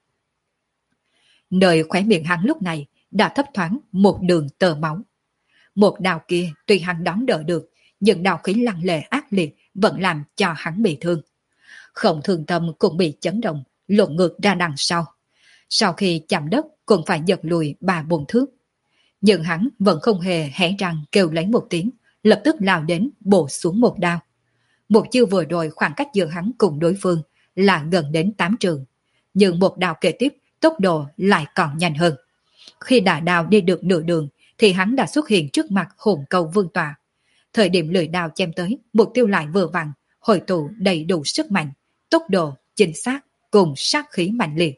Nơi khóe miệng hắn lúc này đã thấp thoáng một đường tơ máu. Một đao kia tuy hắn đón đỡ được, nhưng đao khí lăng lệ ác liệt vẫn làm cho hắn bị thương. Khổng Thường Tâm cũng bị chấn động, lộn ngược ra đằng sau. Sau khi chạm đất cũng phải giật lùi ba bốn thước. Nhưng hắn vẫn không hề hé răng kêu lấy một tiếng, lập tức lao đến bổ xuống một đao. Một chiêu vừa rồi khoảng cách giữa hắn cùng đối phương là gần đến tám trường. Nhưng một đao kế tiếp tốc độ lại còn nhanh hơn. Khi đã đao đi được nửa đường thì hắn đã xuất hiện trước mặt hồn cầu vương tọa. Thời điểm lưỡi đao chém tới, mục tiêu lại vừa vặn, hội tụ đầy đủ sức mạnh, tốc độ, chính xác cùng sát khí mạnh liệt.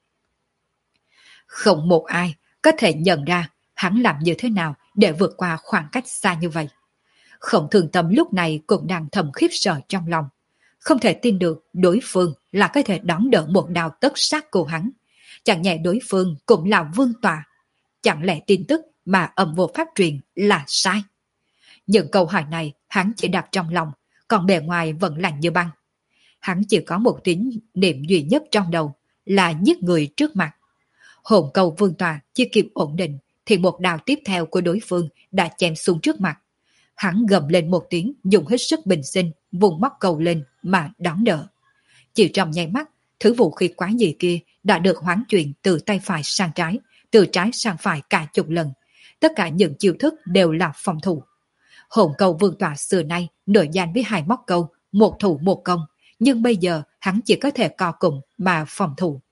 Không một ai có thể nhận ra hắn làm như thế nào để vượt qua khoảng cách xa như vậy. Khổng Thường Tâm lúc này cũng đang thầm khiếp sợ trong lòng. Không thể tin được đối phương là có thể đón đỡ một đao tất sát của hắn. Chẳng nhẽ đối phương cũng là vương tọa. Chẳng lẽ tin tức mà âm vô pháp truyền là sai? Những câu hỏi này hắn chỉ đặt trong lòng, còn bề ngoài vẫn lạnh như băng. Hắn chỉ có một tín niệm duy nhất trong đầu là giết người trước mặt. Hồn cầu vương tọa chưa kịp ổn định thì một đao tiếp theo của đối phương đã chém xuống trước mặt. Hắn gầm lên một tiếng, dùng hết sức bình sinh, vùng móc cầu lên mà đón đỡ. Chỉ trong nháy mắt, thứ vũ khí quái dị kia đã được hoán chuyển từ tay phải sang trái, từ trái sang phải cả chục lần. Tất cả những chiêu thức đều là phòng thủ. Hồn cầu vương tọa xưa nay nổi danh với hai móc câu, một thủ một công, nhưng bây giờ hắn chỉ có thể co cùng mà phòng thủ.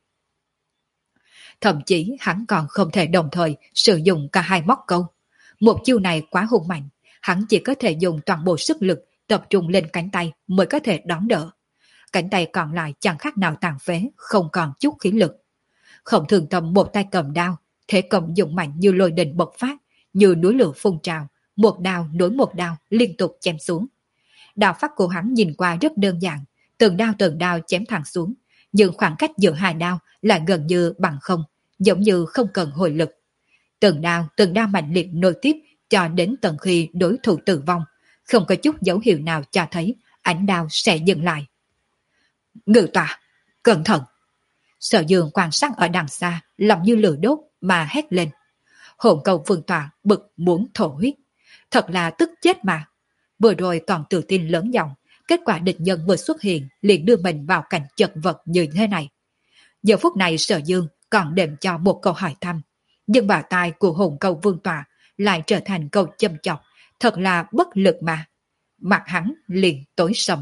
Thậm chí hắn còn không thể đồng thời sử dụng cả hai móc câu. Một chiêu này quá hung mạnh, hắn chỉ có thể dùng toàn bộ sức lực tập trung lên cánh tay mới có thể đón đỡ. Cánh tay còn lại chẳng khác nào tàn phế, không còn chút khí lực. Khổng Thường Tâm một tay cầm đao, thể cầm dụng mạnh như lôi đình bộc phát, như núi lửa phun trào, một đao nối một đao liên tục chém xuống. Đao pháp của hắn nhìn qua rất đơn giản, từng đao từng đao chém thẳng xuống, nhưng khoảng cách giữa hai đao là gần như bằng không, giống như không cần hồi lực. Từng đao từng đao mạnh liệt nối tiếp cho đến tận khi đối thủ tử vong, không có chút dấu hiệu nào cho thấy ánh đao sẽ dừng lại. Ngự tọa, cẩn thận! Sở Dương quan sát ở đằng xa, lòng như lửa đốt mà hét lên. Hồn cầu vương tọa bực muốn thổ huyết. Thật là tức chết mà. Vừa rồi còn tự tin lớn giọng, kết quả địch nhân vừa xuất hiện liền đưa mình vào cảnh chật vật như thế này. Giờ phút này Sở Dương còn đệm cho một câu hỏi thăm, nhưng vào tai của hồn cầu vương tọa lại trở thành câu châm chọc, thật là bất lực mà. Mặt hắn liền tối sầm.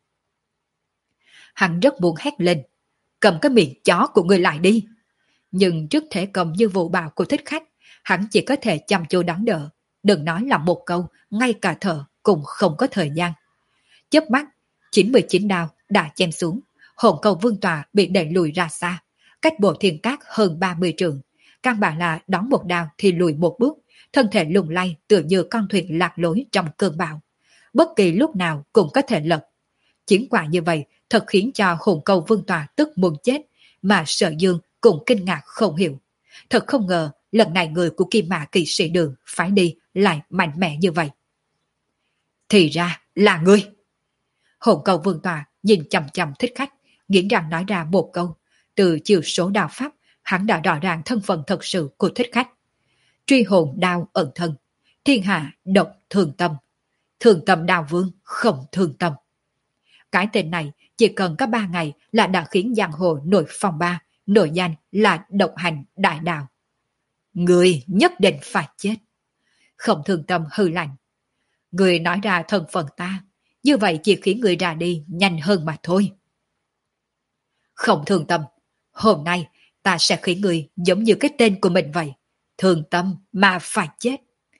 Hắn rất muốn hét lên, cầm cái miệng chó của người lại đi. Nhưng trước thể công như vụ bạo của thích khách, hắn chỉ có thể chăm chú đón đỡ. Đừng nói là một câu, ngay cả thở cũng không có thời gian. Chớp mắt, chín mươi chín đao đã chém xuống. Hồn cầu vương tọa bị đẩy lùi ra xa, cách bộ thiên cát hơn ba mươi trượng. Căn bản là đón một đao thì lùi một bước, thân thể lung lay tựa như con thuyền lạc lối trong cơn bão. Bất kỳ lúc nào cũng có thể lật. Chiến quả như vậy thật khiến cho hồn cầu vương tọa tức muốn chết, mà Sở Dương cũng kinh ngạc không hiểu. Thật không ngờ lần này người của Kim Mã Kỵ Sĩ Đường phải đi lại mạnh mẽ như vậy. Thì ra là ngươi! Hồn cầu vương tọa nhìn chằm chằm thích khách, nghiến răng nói ra một câu. Từ chiều số đao pháp, hắn đã rõ ràng thân phận thật sự của thích khách. Truy hồn đao ẩn thân, thiên hạ độc thường tâm, thường tâm đao vương không thường tâm. Cái tên này chỉ cần có ba ngày là đã khiến giang hồ nổi phong ba, nổi danh là độc hành đại đạo. Người nhất định phải chết. Không Thường Tâm hư lạnh. Người nói ra thân phận ta, như vậy chỉ khiến người ra đi nhanh hơn mà thôi. Không Thường Tâm, hôm nay ta sẽ khiến người giống như cái tên của mình vậy. Thường Tâm mà phải chết.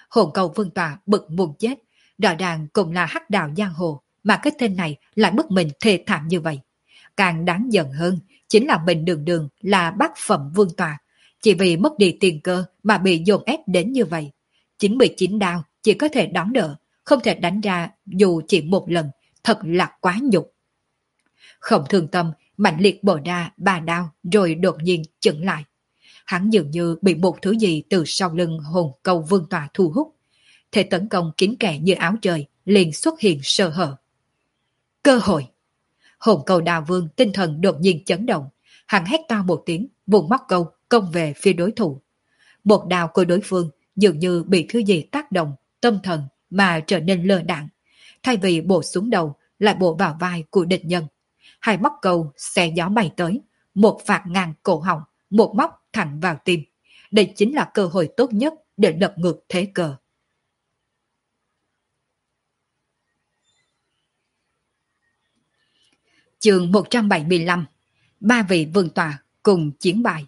Hồn cầu vương tọa bực muốn chết, rõ ràng cũng là hắc đạo giang hồ, mà cái tên này lại bức mình thê thảm như vậy. Càng đáng giận hơn, chính là mình đường đường là bát phẩm vương tọa, chỉ vì mất đi tiền cơ mà bị dồn ép đến như vậy. chín mươi chín đao chỉ có thể đón đỡ, không thể đánh ra dù chỉ một lần, thật là quá nhục. Không thương tâm, mạnh liệt bổ ra ba đao rồi đột nhiên chững lại. Hắn dường như bị một thứ gì từ sau lưng hồn cầu vương tọa thu hút. Thể tấn công kín kẽ như áo trời, liền xuất hiện sơ hở. Cơ hội! Hồn cầu đào vương tinh thần đột nhiên chấn động. Hắn hét to một tiếng, vùng móc câu công về phía đối thủ. Một đao của đối phương dường như bị thứ gì tác động, tâm thần mà trở nên lơ đãng. Thay vì bổ xuống đầu, lại bổ vào vai của địch nhân. Hai móc câu xé gió bay tới, một phạt ngang cổ họng, một móc thẳng vào tim. Đây chính là cơ hội tốt nhất để lật ngược thế cờ. Chương một trăm bảy mươi lăm. Ba vị vương tọa cùng chiến bại.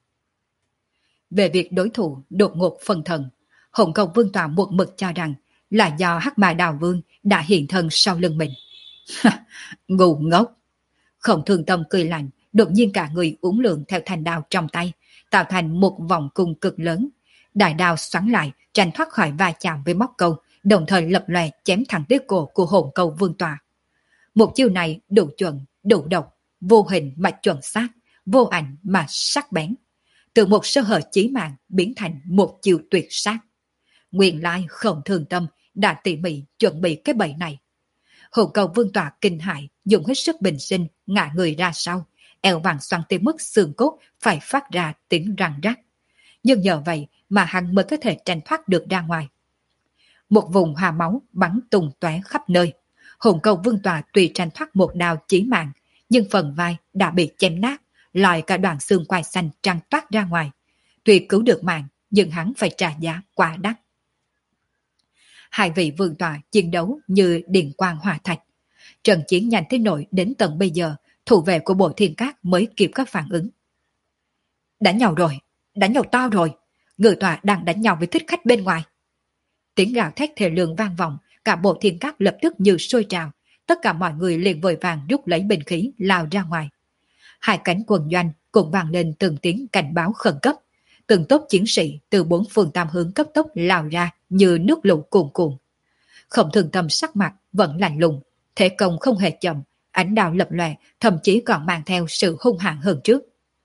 Về việc đối thủ đột ngột phân thần, Hồn Cầu vương tọa một mực cho rằng là do Hắc Ma Đào Vương đã hiện thân sau lưng mình. Ngu ngốc! Không Thương Tâm cười lạnh, đột nhiên cả người uốn lượn theo thanh đao trong tay, tạo thành một vòng cung cực lớn. Đại đao xoắn lại, tránh thoát khỏi va chạm với móc câu, đồng thời lập lòe chém thẳng tới cổ của Hồn Cầu vương tọa. Một chiêu này đủ chuẩn, đủ độc, vô hình mà chuẩn xác, vô ảnh mà sắc bén. Từ một sơ hở chí mạng biến thành một chiêu tuyệt sát. Nguyên lai Không Thương Tâm đã tỉ mỉ chuẩn bị cái bẫy này. Hồn Cầu vương tọa kinh hại, dùng hết sức bình sinh ngã người ra sau, eo vàng xoắn tới mức xương cốt phải phát ra tiếng răng rắc. Nhưng nhờ vậy mà hắn mới có thể tranh thoát được ra ngoài. Một vùng hà máu bắn tung tóe khắp nơi. Hồn Cầu vương tọa tùy tranh thoát một đao chí mạng, nhưng phần vai đã bị chém nát, lòi cả đoạn xương quai xanh trăng toát ra ngoài. Tuy cứu được mạng, nhưng hắn phải trả giá quá đắt. Hai vị vương tọa chiến đấu như điện quang hỏa thạch. Trận chiến nhanh thế nổi đến tận bây giờ, thủ vệ của Bộ Thiên Cát mới kịp các phản ứng. Đánh nhau rồi, đánh nhau to rồi, người tọa đang đánh nhau với thích khách bên ngoài. Tiếng gào thét thề lương vang vọng, cả Bộ Thiên Cát lập tức như sôi trào, tất cả mọi người liền vội vàng rút lấy binh khí lao ra ngoài. Hai cánh quần doanh cũng vang lên từng tiếng cảnh báo khẩn cấp. Từng tốp chiến sĩ từ bốn phương tam hướng cấp tốc lao ra như nước lũ cuồn cuộn. Không Thương Tâm sắc mặt vẫn lạnh lùng, thể công không hề chậm, ánh đao lập lòe, thậm chí còn mang theo sự hung hãn hơn trước.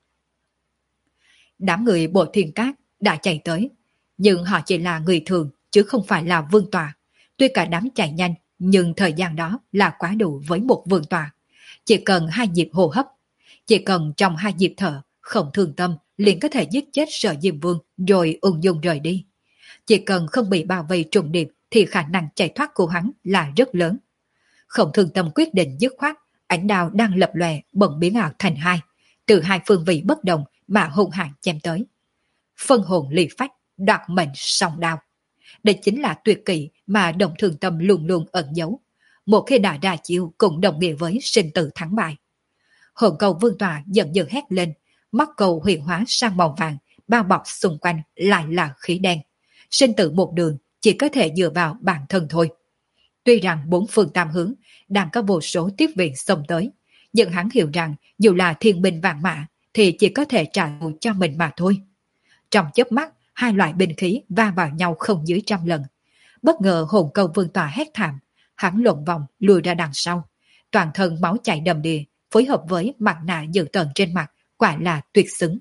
Đám người Bộ Thiên Cát đã chạy tới, nhưng họ chỉ là người thường chứ không phải là vương tọa. Tuy cả đám chạy nhanh, nhưng thời gian đó là quá đủ với một vương tọa. Chỉ cần hai nhịp hô hấp, chỉ cần trong hai nhịp thở, Không Thương Tâm liền có thể giết chết Sở Diêm Vương rồi ung dung rời đi. Chỉ cần không bị bao vây trùng điệp thì khả năng chạy thoát của hắn là rất lớn. Không Thương Tâm quyết định dứt khoát, ánh đao đang lập lòe bỗng biến ảo thành hai, từ hai phương vị bất đồng mà hung hãn chém tới. Phân hồn ly phách, đoạt mệnh song đao. Đây chính là tuyệt kỹ mà Động Thương Tâm luôn luôn ẩn giấu. Một khi đã ra chiêu cũng đồng nghĩa với sinh tử thắng bại. Hồn Cầu vương tọa giận dữ hét lên, móc cầu huyền hóa sang màu vàng, bao bọc xung quanh lại là khí đen. Sinh tử một đường chỉ có thể dựa vào bản thân thôi. Tuy rằng bốn phương tam hướng đang có vô số tiếp viện xông tới, nhưng hắn hiểu rằng dù là thiên binh vạn mã thì chỉ có thể trả thù cho mình mà thôi. Trong chớp mắt, hai loại binh khí va vào nhau không dưới trăm lần. Bất ngờ Hồn Cầu vương tọa hét thảm, hắn lộn vòng lùi ra đằng sau, toàn thân máu chảy đầm đìa, phối hợp với mặt nạ dữ tợn trên mặt, quả là tuyệt xứng.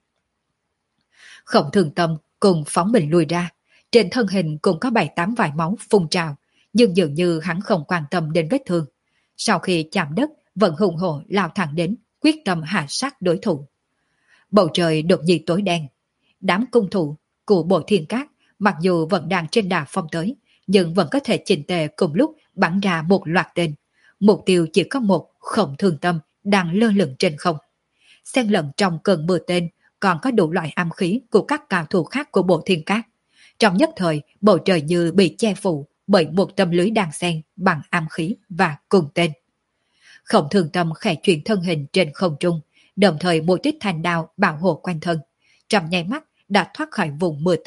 Không Thương Tâm cùng phóng mình lùi ra, trên thân hình cũng có bảy tám vải máu phun trào, nhưng dường như hắn không quan tâm đến vết thương. Sau khi chạm đất, vẫn hùng hổ lao thẳng đến, quyết tâm hạ sát đối thủ. Bầu trời đột nhiên tối đen, đám cung thủ của Bộ Thiên Cát mặc dù vẫn đang trên đà phong tới, nhưng vẫn có thể chỉnh tề cùng lúc bắn ra một loạt tên. Mục tiêu chỉ có một, Không Thương Tâm đang lơ lửng trên không. Xen lẫn trong cơn mưa tên còn có đủ loại âm khí của các cao thủ khác của Bộ Thiên Cát. Trong nhất thời, bầu trời như bị che phủ bởi một tấm lưới đan xen bằng âm khí và cùng tên. Không Thương Tâm khẽ chuyển thân hình trên không trung, đồng thời bôi tích thành đao bảo hộ quanh thân. Trong nháy mắt đã thoát khỏi vùng mưa tên,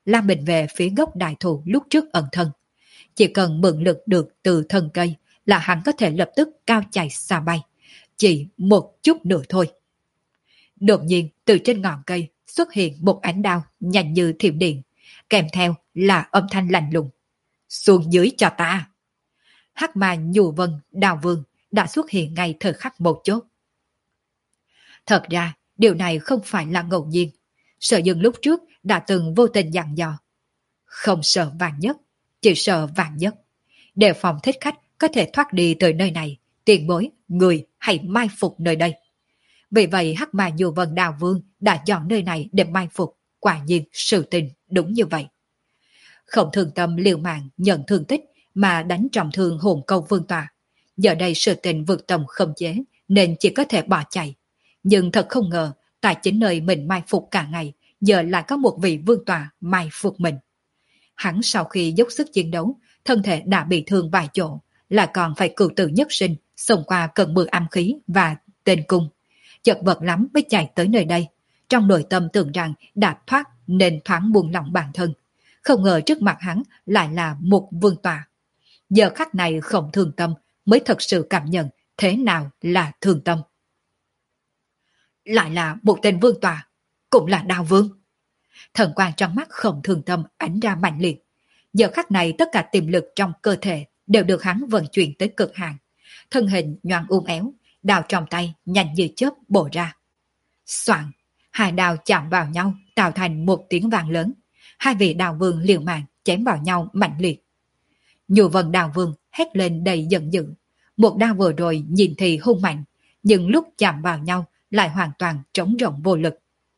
lao mình về phía gốc đại thụ lúc trước ẩn thân. Chỉ cần mượn lực được từ thân cây là hắn có thể lập tức cao chạy xa bay. Chỉ một chút nữa thôi. Đột nhiên từ trên ngọn cây xuất hiện một ánh đao nhanh như thiểm điện, kèm theo là âm thanh lạnh lùng. Xuống dưới cho ta. Hắc Ma Nhu Vân Đao Vương đã xuất hiện ngay thời khắc một chốt. Thật ra điều này không phải là ngẫu nhiên. Sở Dương lúc trước đã từng vô tình dặn dò. Không sợ vạn nhất, chỉ sợ vạn nhất. Để phòng thích khách có thể thoát đi từ nơi này, tiền bối, người hãy mai phục nơi đây. Vì vậy Hắc Ma Nhu Vân Đao Vương đã chọn nơi này để mai phục. Quả nhiên sự tình đúng như vậy. Không thường tâm liều mạng nhận thương tích mà đánh trọng thương hồn câu vương tòa. Giờ đây sự tình vượt tầm không chế nên chỉ có thể bỏ chạy. Nhưng thật không ngờ tại chính nơi mình mai phục cả ngày giờ lại có một vị vương tòa mai phục mình. Hắn sau khi dốc sức chiến đấu, thân thể đã bị thương vài chỗ, lại còn phải cựu tử nhất sinh xông qua cơn mưa âm khí và tên cung. Chật vật lắm mới chạy tới nơi đây. Trong nội tâm tưởng rằng đã thoát nên thoáng buông lỏng bản thân. Không ngờ trước mặt hắn lại là một vương tòa. Giờ khắc này không thương tâm mới thật sự cảm nhận thế nào là thương tâm. Lại là một tên vương tòa, cũng là Đao Vương. Thần quang trong mắt không thương tâm ánh ra mạnh liệt. Giờ khắc này tất cả tiềm lực trong cơ thể đều được hắn vận chuyển tới cực hạn. Thân hình nhoáng uốn éo, đao trong tay nhanh như chớp bổ ra. Soạn, hai đao chạm vào nhau tạo thành một tiếng vang lớn. Hai vị Đao Vương liều mạng chém vào nhau mạnh liệt. Nhu Vân Đao Vương hét lên đầy giận dữ. Một đao vừa rồi nhìn thì hung mạnh, nhưng lúc chạm vào nhau lại hoàn toàn trống rỗng vô lực.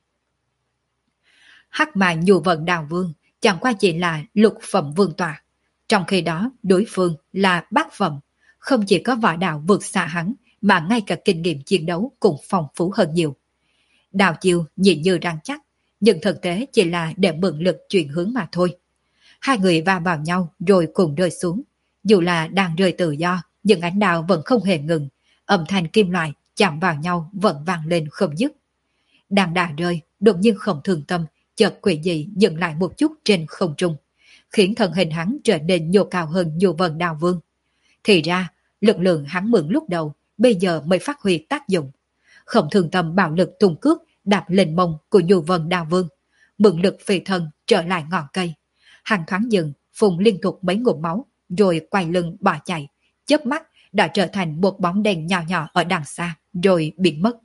Hắc Ma Nhu Vân Đao Vương chẳng qua chỉ là lục phẩm vương tòa, trong khi đó đối phương là bát phẩm, không chỉ có võ đạo vượt xa hắn mà ngay cả kinh nghiệm chiến đấu cũng phong phú hơn nhiều. Đao chiêu nhìn như răng chắc, nhưng thực tế chỉ là để mượn lực chuyển hướng mà thôi. Hai người va vào nhau rồi cùng rơi xuống, dù là đang rơi tự do, nhưng ánh đao vẫn không hề ngừng, âm thanh kim loại chạm vào nhau vẫn vang lên không dứt. Đang đà rơi, đột nhiên không thường tâm, chợt quỷ dị dừng lại một chút trên không trung, khiến thân hình hắn trở nên nhô cao hơn Nhu Vân Đao Vương. Thì ra, lực lượng hắn mượn lúc đầu, bây giờ mới phát huy tác dụng. Không thường tâm bạo lực tung cước đạp lên mông của Nhu Vân Đao Vương, mượn lực phi thân trở lại ngọn cây. Hắn thoáng dừng, phun liên tục mấy ngụm máu, rồi quay lưng bỏ chạy, chớp mắt đã trở thành một bóng đèn nhỏ nhỏ ở đằng xa, rồi biến mất.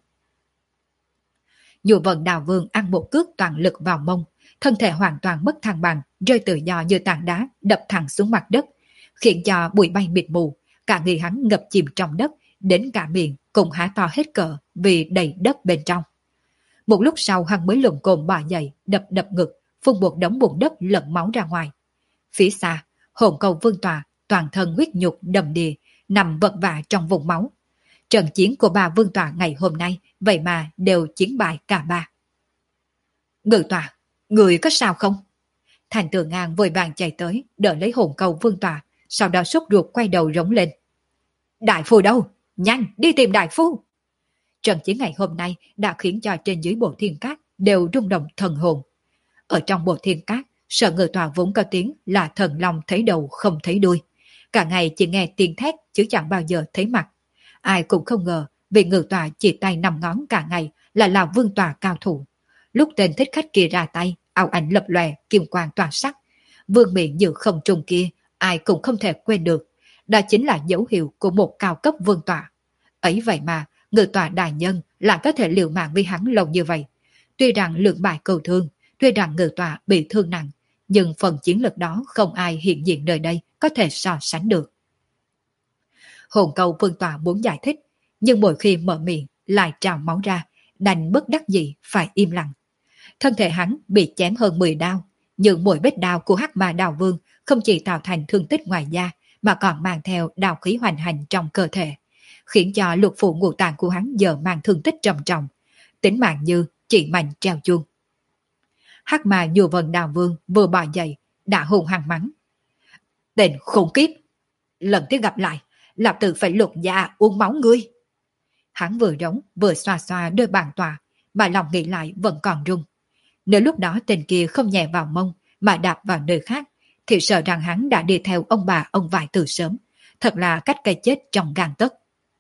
Nhu Vân Đao Vương ăn một cước toàn lực vào mông, thân thể hoàn toàn mất thăng bằng, rơi tự do như tảng đá, đập thẳng xuống mặt đất, khiến cho bụi bay mịt mù, cả người hắn ngập chìm trong đất, đến cả miệng cũng há to hết cỡ vì đầy đất bên trong. Một lúc sau hắn mới lùm cồm bò dậy, đập đập ngực, phun một đống bùn đất lẫn máu ra ngoài. Phía xa, hồn cầu vương tòa, toàn thân huyết nhục đầm đìa, nằm vật vã trong vùng máu. Trận chiến của bà vương tòa ngày hôm nay, vậy mà đều chiến bại cả ba. Ngự tòa, người có sao không? Thành Tường Ngang vội vàng chạy tới, đỡ lấy hồn cầu vương tòa, sau đó sốt ruột quay đầu rống lên. Đại phu đâu? Nhanh, đi tìm đại phu! Trận chiến ngày hôm nay đã khiến cho trên dưới bộ thiên cát đều rung động thần hồn. Ở trong bộ thiên cát, Sở Ngự Tòa vốn có tiếng là thần long thấy đầu không thấy đuôi. Cả ngày chỉ nghe tiếng thét chứ chẳng bao giờ thấy mặt. Ai cũng không ngờ vị Ngự Tòa chỉ tay năm ngón cả ngày là là vương tòa cao thủ. Lúc tên thích khách kia ra tay, ảo ảnh lập lòe, kim quang tỏa sắc. Vương miện như không trung kia, ai cũng không thể quên được. Đó chính là dấu hiệu của một cao cấp vương tòa. Ấy vậy mà, Ngự Tòa đại nhân lại có thể liều mạng với hắn lâu như vậy. Tuy rằng lượng bại cầu thương, tuy rằng Ngự Tòa bị thương nặng, nhưng phần chiến lực đó không ai hiện diện nơi đây có thể so sánh được. Hồn cầu vương tòa muốn giải thích, nhưng mỗi khi mở miệng lại trào máu ra, đành bất đắc dĩ phải im lặng. Thân thể hắn bị chém hơn mười đao, nhưng mỗi vết đao của Hắc Ma Đao Vương không chỉ tạo thành thương tích ngoài da, mà còn mang theo đao khí hoành hành trong cơ thể, khiến cho lục phủ ngũ tạng của hắn giờ mang thương tích trầm trọng, tính mạng như chỉ mạnh treo chuông. Hắc Ma Nhu Vân Đao Vương vừa bò dậy đã hùng hăng mắng. Tên khủng kiếp! Lần tiếp gặp lại, lão tử phải lột da uống máu ngươi! Hắn vừa rống vừa xoa xoa đôi bàn tòa, mà lòng nghĩ lại vẫn còn rung. Nếu lúc đó tên kia không nhẹ vào mông, mà đạp vào nơi khác, thì sợ rằng hắn đã đi theo ông bà ông vải từ sớm, thật là cách cây chết trong gang tấc.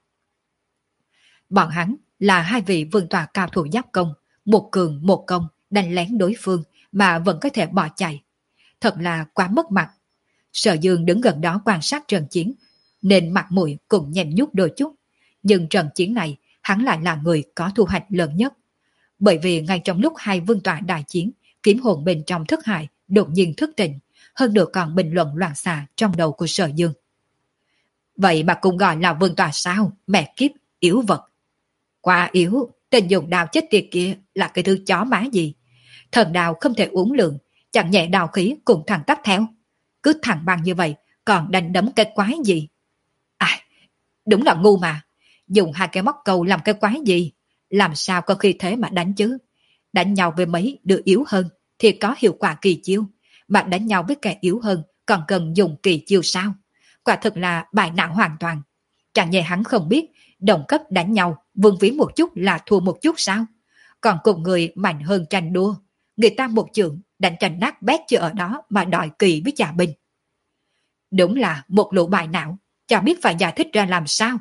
Bọn hắn là hai vị vương tọa cao thủ giáp công, một cường một công đánh lén đối phương mà vẫn có thể bỏ chạy. Thật là quá mất mặt. Sở Dương đứng gần đó quan sát trận chiến, nên mặt mũi cũng nhèm nhút đôi chút. Nhưng trận chiến này, hắn lại là người có thu hoạch lớn nhất. Bởi vì ngay trong lúc hai vương tọa đại chiến, kiếm hồn bên trong thức hải đột nhiên thức tỉnh, hơn nữa còn bình luận loạn xạ trong đầu của Sở Dương. Vậy mà cũng gọi là vương tọa sao? Mẹ kiếp, yếu vật. Quá yếu, tên dùng đào chết tiệt kia là cái thứ chó má gì? Thần đào không thể uống lượng, chẳng nhẹ đào khí cùng thằng tắt theo. Cứ thẳng bằng như vậy, còn đánh đấm cái quái gì? À, đúng là ngu mà. Dùng hai cái móc câu làm cái quái gì? Làm sao có khi thế mà đánh chứ? Đánh nhau với mấy đứa yếu hơn thì có hiệu quả kỳ chiêu, mà đánh nhau với kẻ yếu hơn còn cần dùng kỳ chiêu sao? Quả thực là bài não hoàn toàn. Chẳng nhẹ hắn không biết đồng cấp đánh nhau vương ví một chút là thua một chút sao? Còn cùng người mạnh hơn tranh đua, người ta một chưởng đánh tranh nát bét chưa ở đó mà đòi kỳ với trà binh. Đúng là một lũ bài não, chả biết phải giải thích ra làm sao.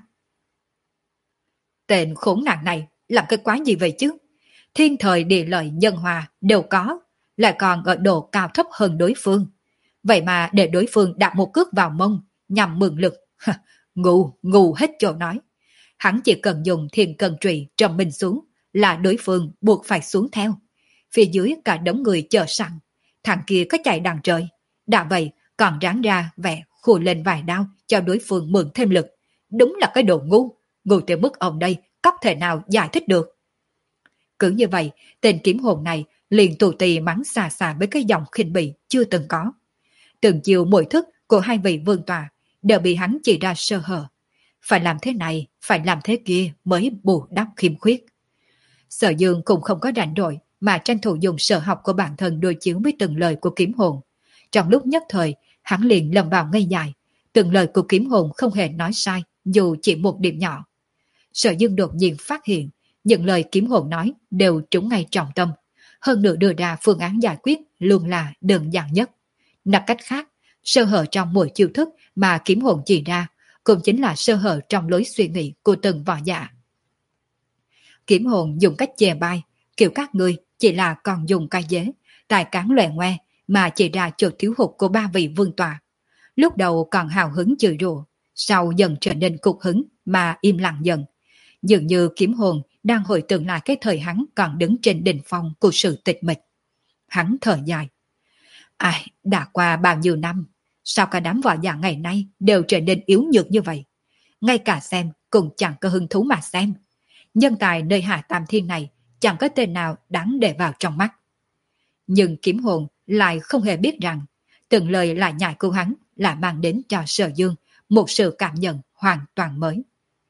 Tên khốn nạn này làm cái quái gì vậy chứ? Thiên thời địa lợi nhân hòa đều có, lại còn ở độ cao thấp hơn đối phương. Vậy mà để đối phương đặt một cước vào mông nhằm mượn lực, ngu, ngu hết chỗ nói. Hắn chỉ cần dùng thiên cân trụy trầm mình xuống là đối phương buộc phải xuống theo. Phía dưới cả đống người chờ sẵn, thằng kia có chạy đằng trời. Đã vậy còn ráng ra vẻ khùa lên vài đao cho đối phương mượn thêm lực. Đúng là cái đồ ngu, ngu tới mức ông đây có thể nào giải thích được. Cứ như vậy, tên kiếm hồn này liền tù tì mắng xà xà với cái giọng khinh bỉ chưa từng có. Từng chiều mỗi thức của hai vị vương tòa đều bị hắn chỉ ra sơ hở. Phải làm thế này, phải làm thế kia mới bù đắp khiếm khuyết. Sở Dương cũng không có rảnh rỗi mà tranh thủ dùng sở học của bản thân đối chiếu với từng lời của kiếm hồn. Trong lúc nhất thời, hắn liền lầm vào ngây dài. Từng lời của kiếm hồn không hề nói sai, dù chỉ một điểm nhỏ. Sở Dương đột nhiên phát hiện, những lời kiếm hồn nói đều trúng ngay trọng tâm. Hơn nữa đưa ra phương án giải quyết luôn là đơn giản nhất. Nói cách khác, sơ hở trong mỗi chiêu thức mà kiếm hồn chỉ ra cũng chính là sơ hở trong lối suy nghĩ của từng võ giả. Kiếm hồn dùng cách chè bai, kiểu các ngươi chỉ là còn dùng cái dế, tài cán lòe ngoe mà chỉ ra chỗ thiếu hụt của ba vị vương tọa. Lúc đầu còn hào hứng chửi rủa, sau dần trở nên cục hứng mà im lặng dần. Dường như kiếm hồn đang hồi tưởng lại cái thời hắn còn đứng trên đỉnh phong của sự tịch mịch. Hắn thở dài. Ai, đã qua bao nhiêu năm, sao cả đám võ giả ngày nay đều trở nên yếu nhược như vậy? Ngay cả xem cũng chẳng có hứng thú mà xem. Nhân tài nơi Hạ Tam Thiên này chẳng có tên nào đáng để vào trong mắt. Nhưng kiếm hồn lại không hề biết rằng từng lời lại nhại của hắn là mang đến cho Sở Dương một sự cảm nhận hoàn toàn mới.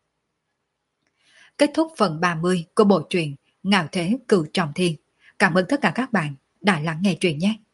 Kết thúc phần ba mươi của bộ truyện Ngạo Thế Cửu Trọng Thiên. Cảm ơn tất cả các bạn đã lắng nghe truyện nhé.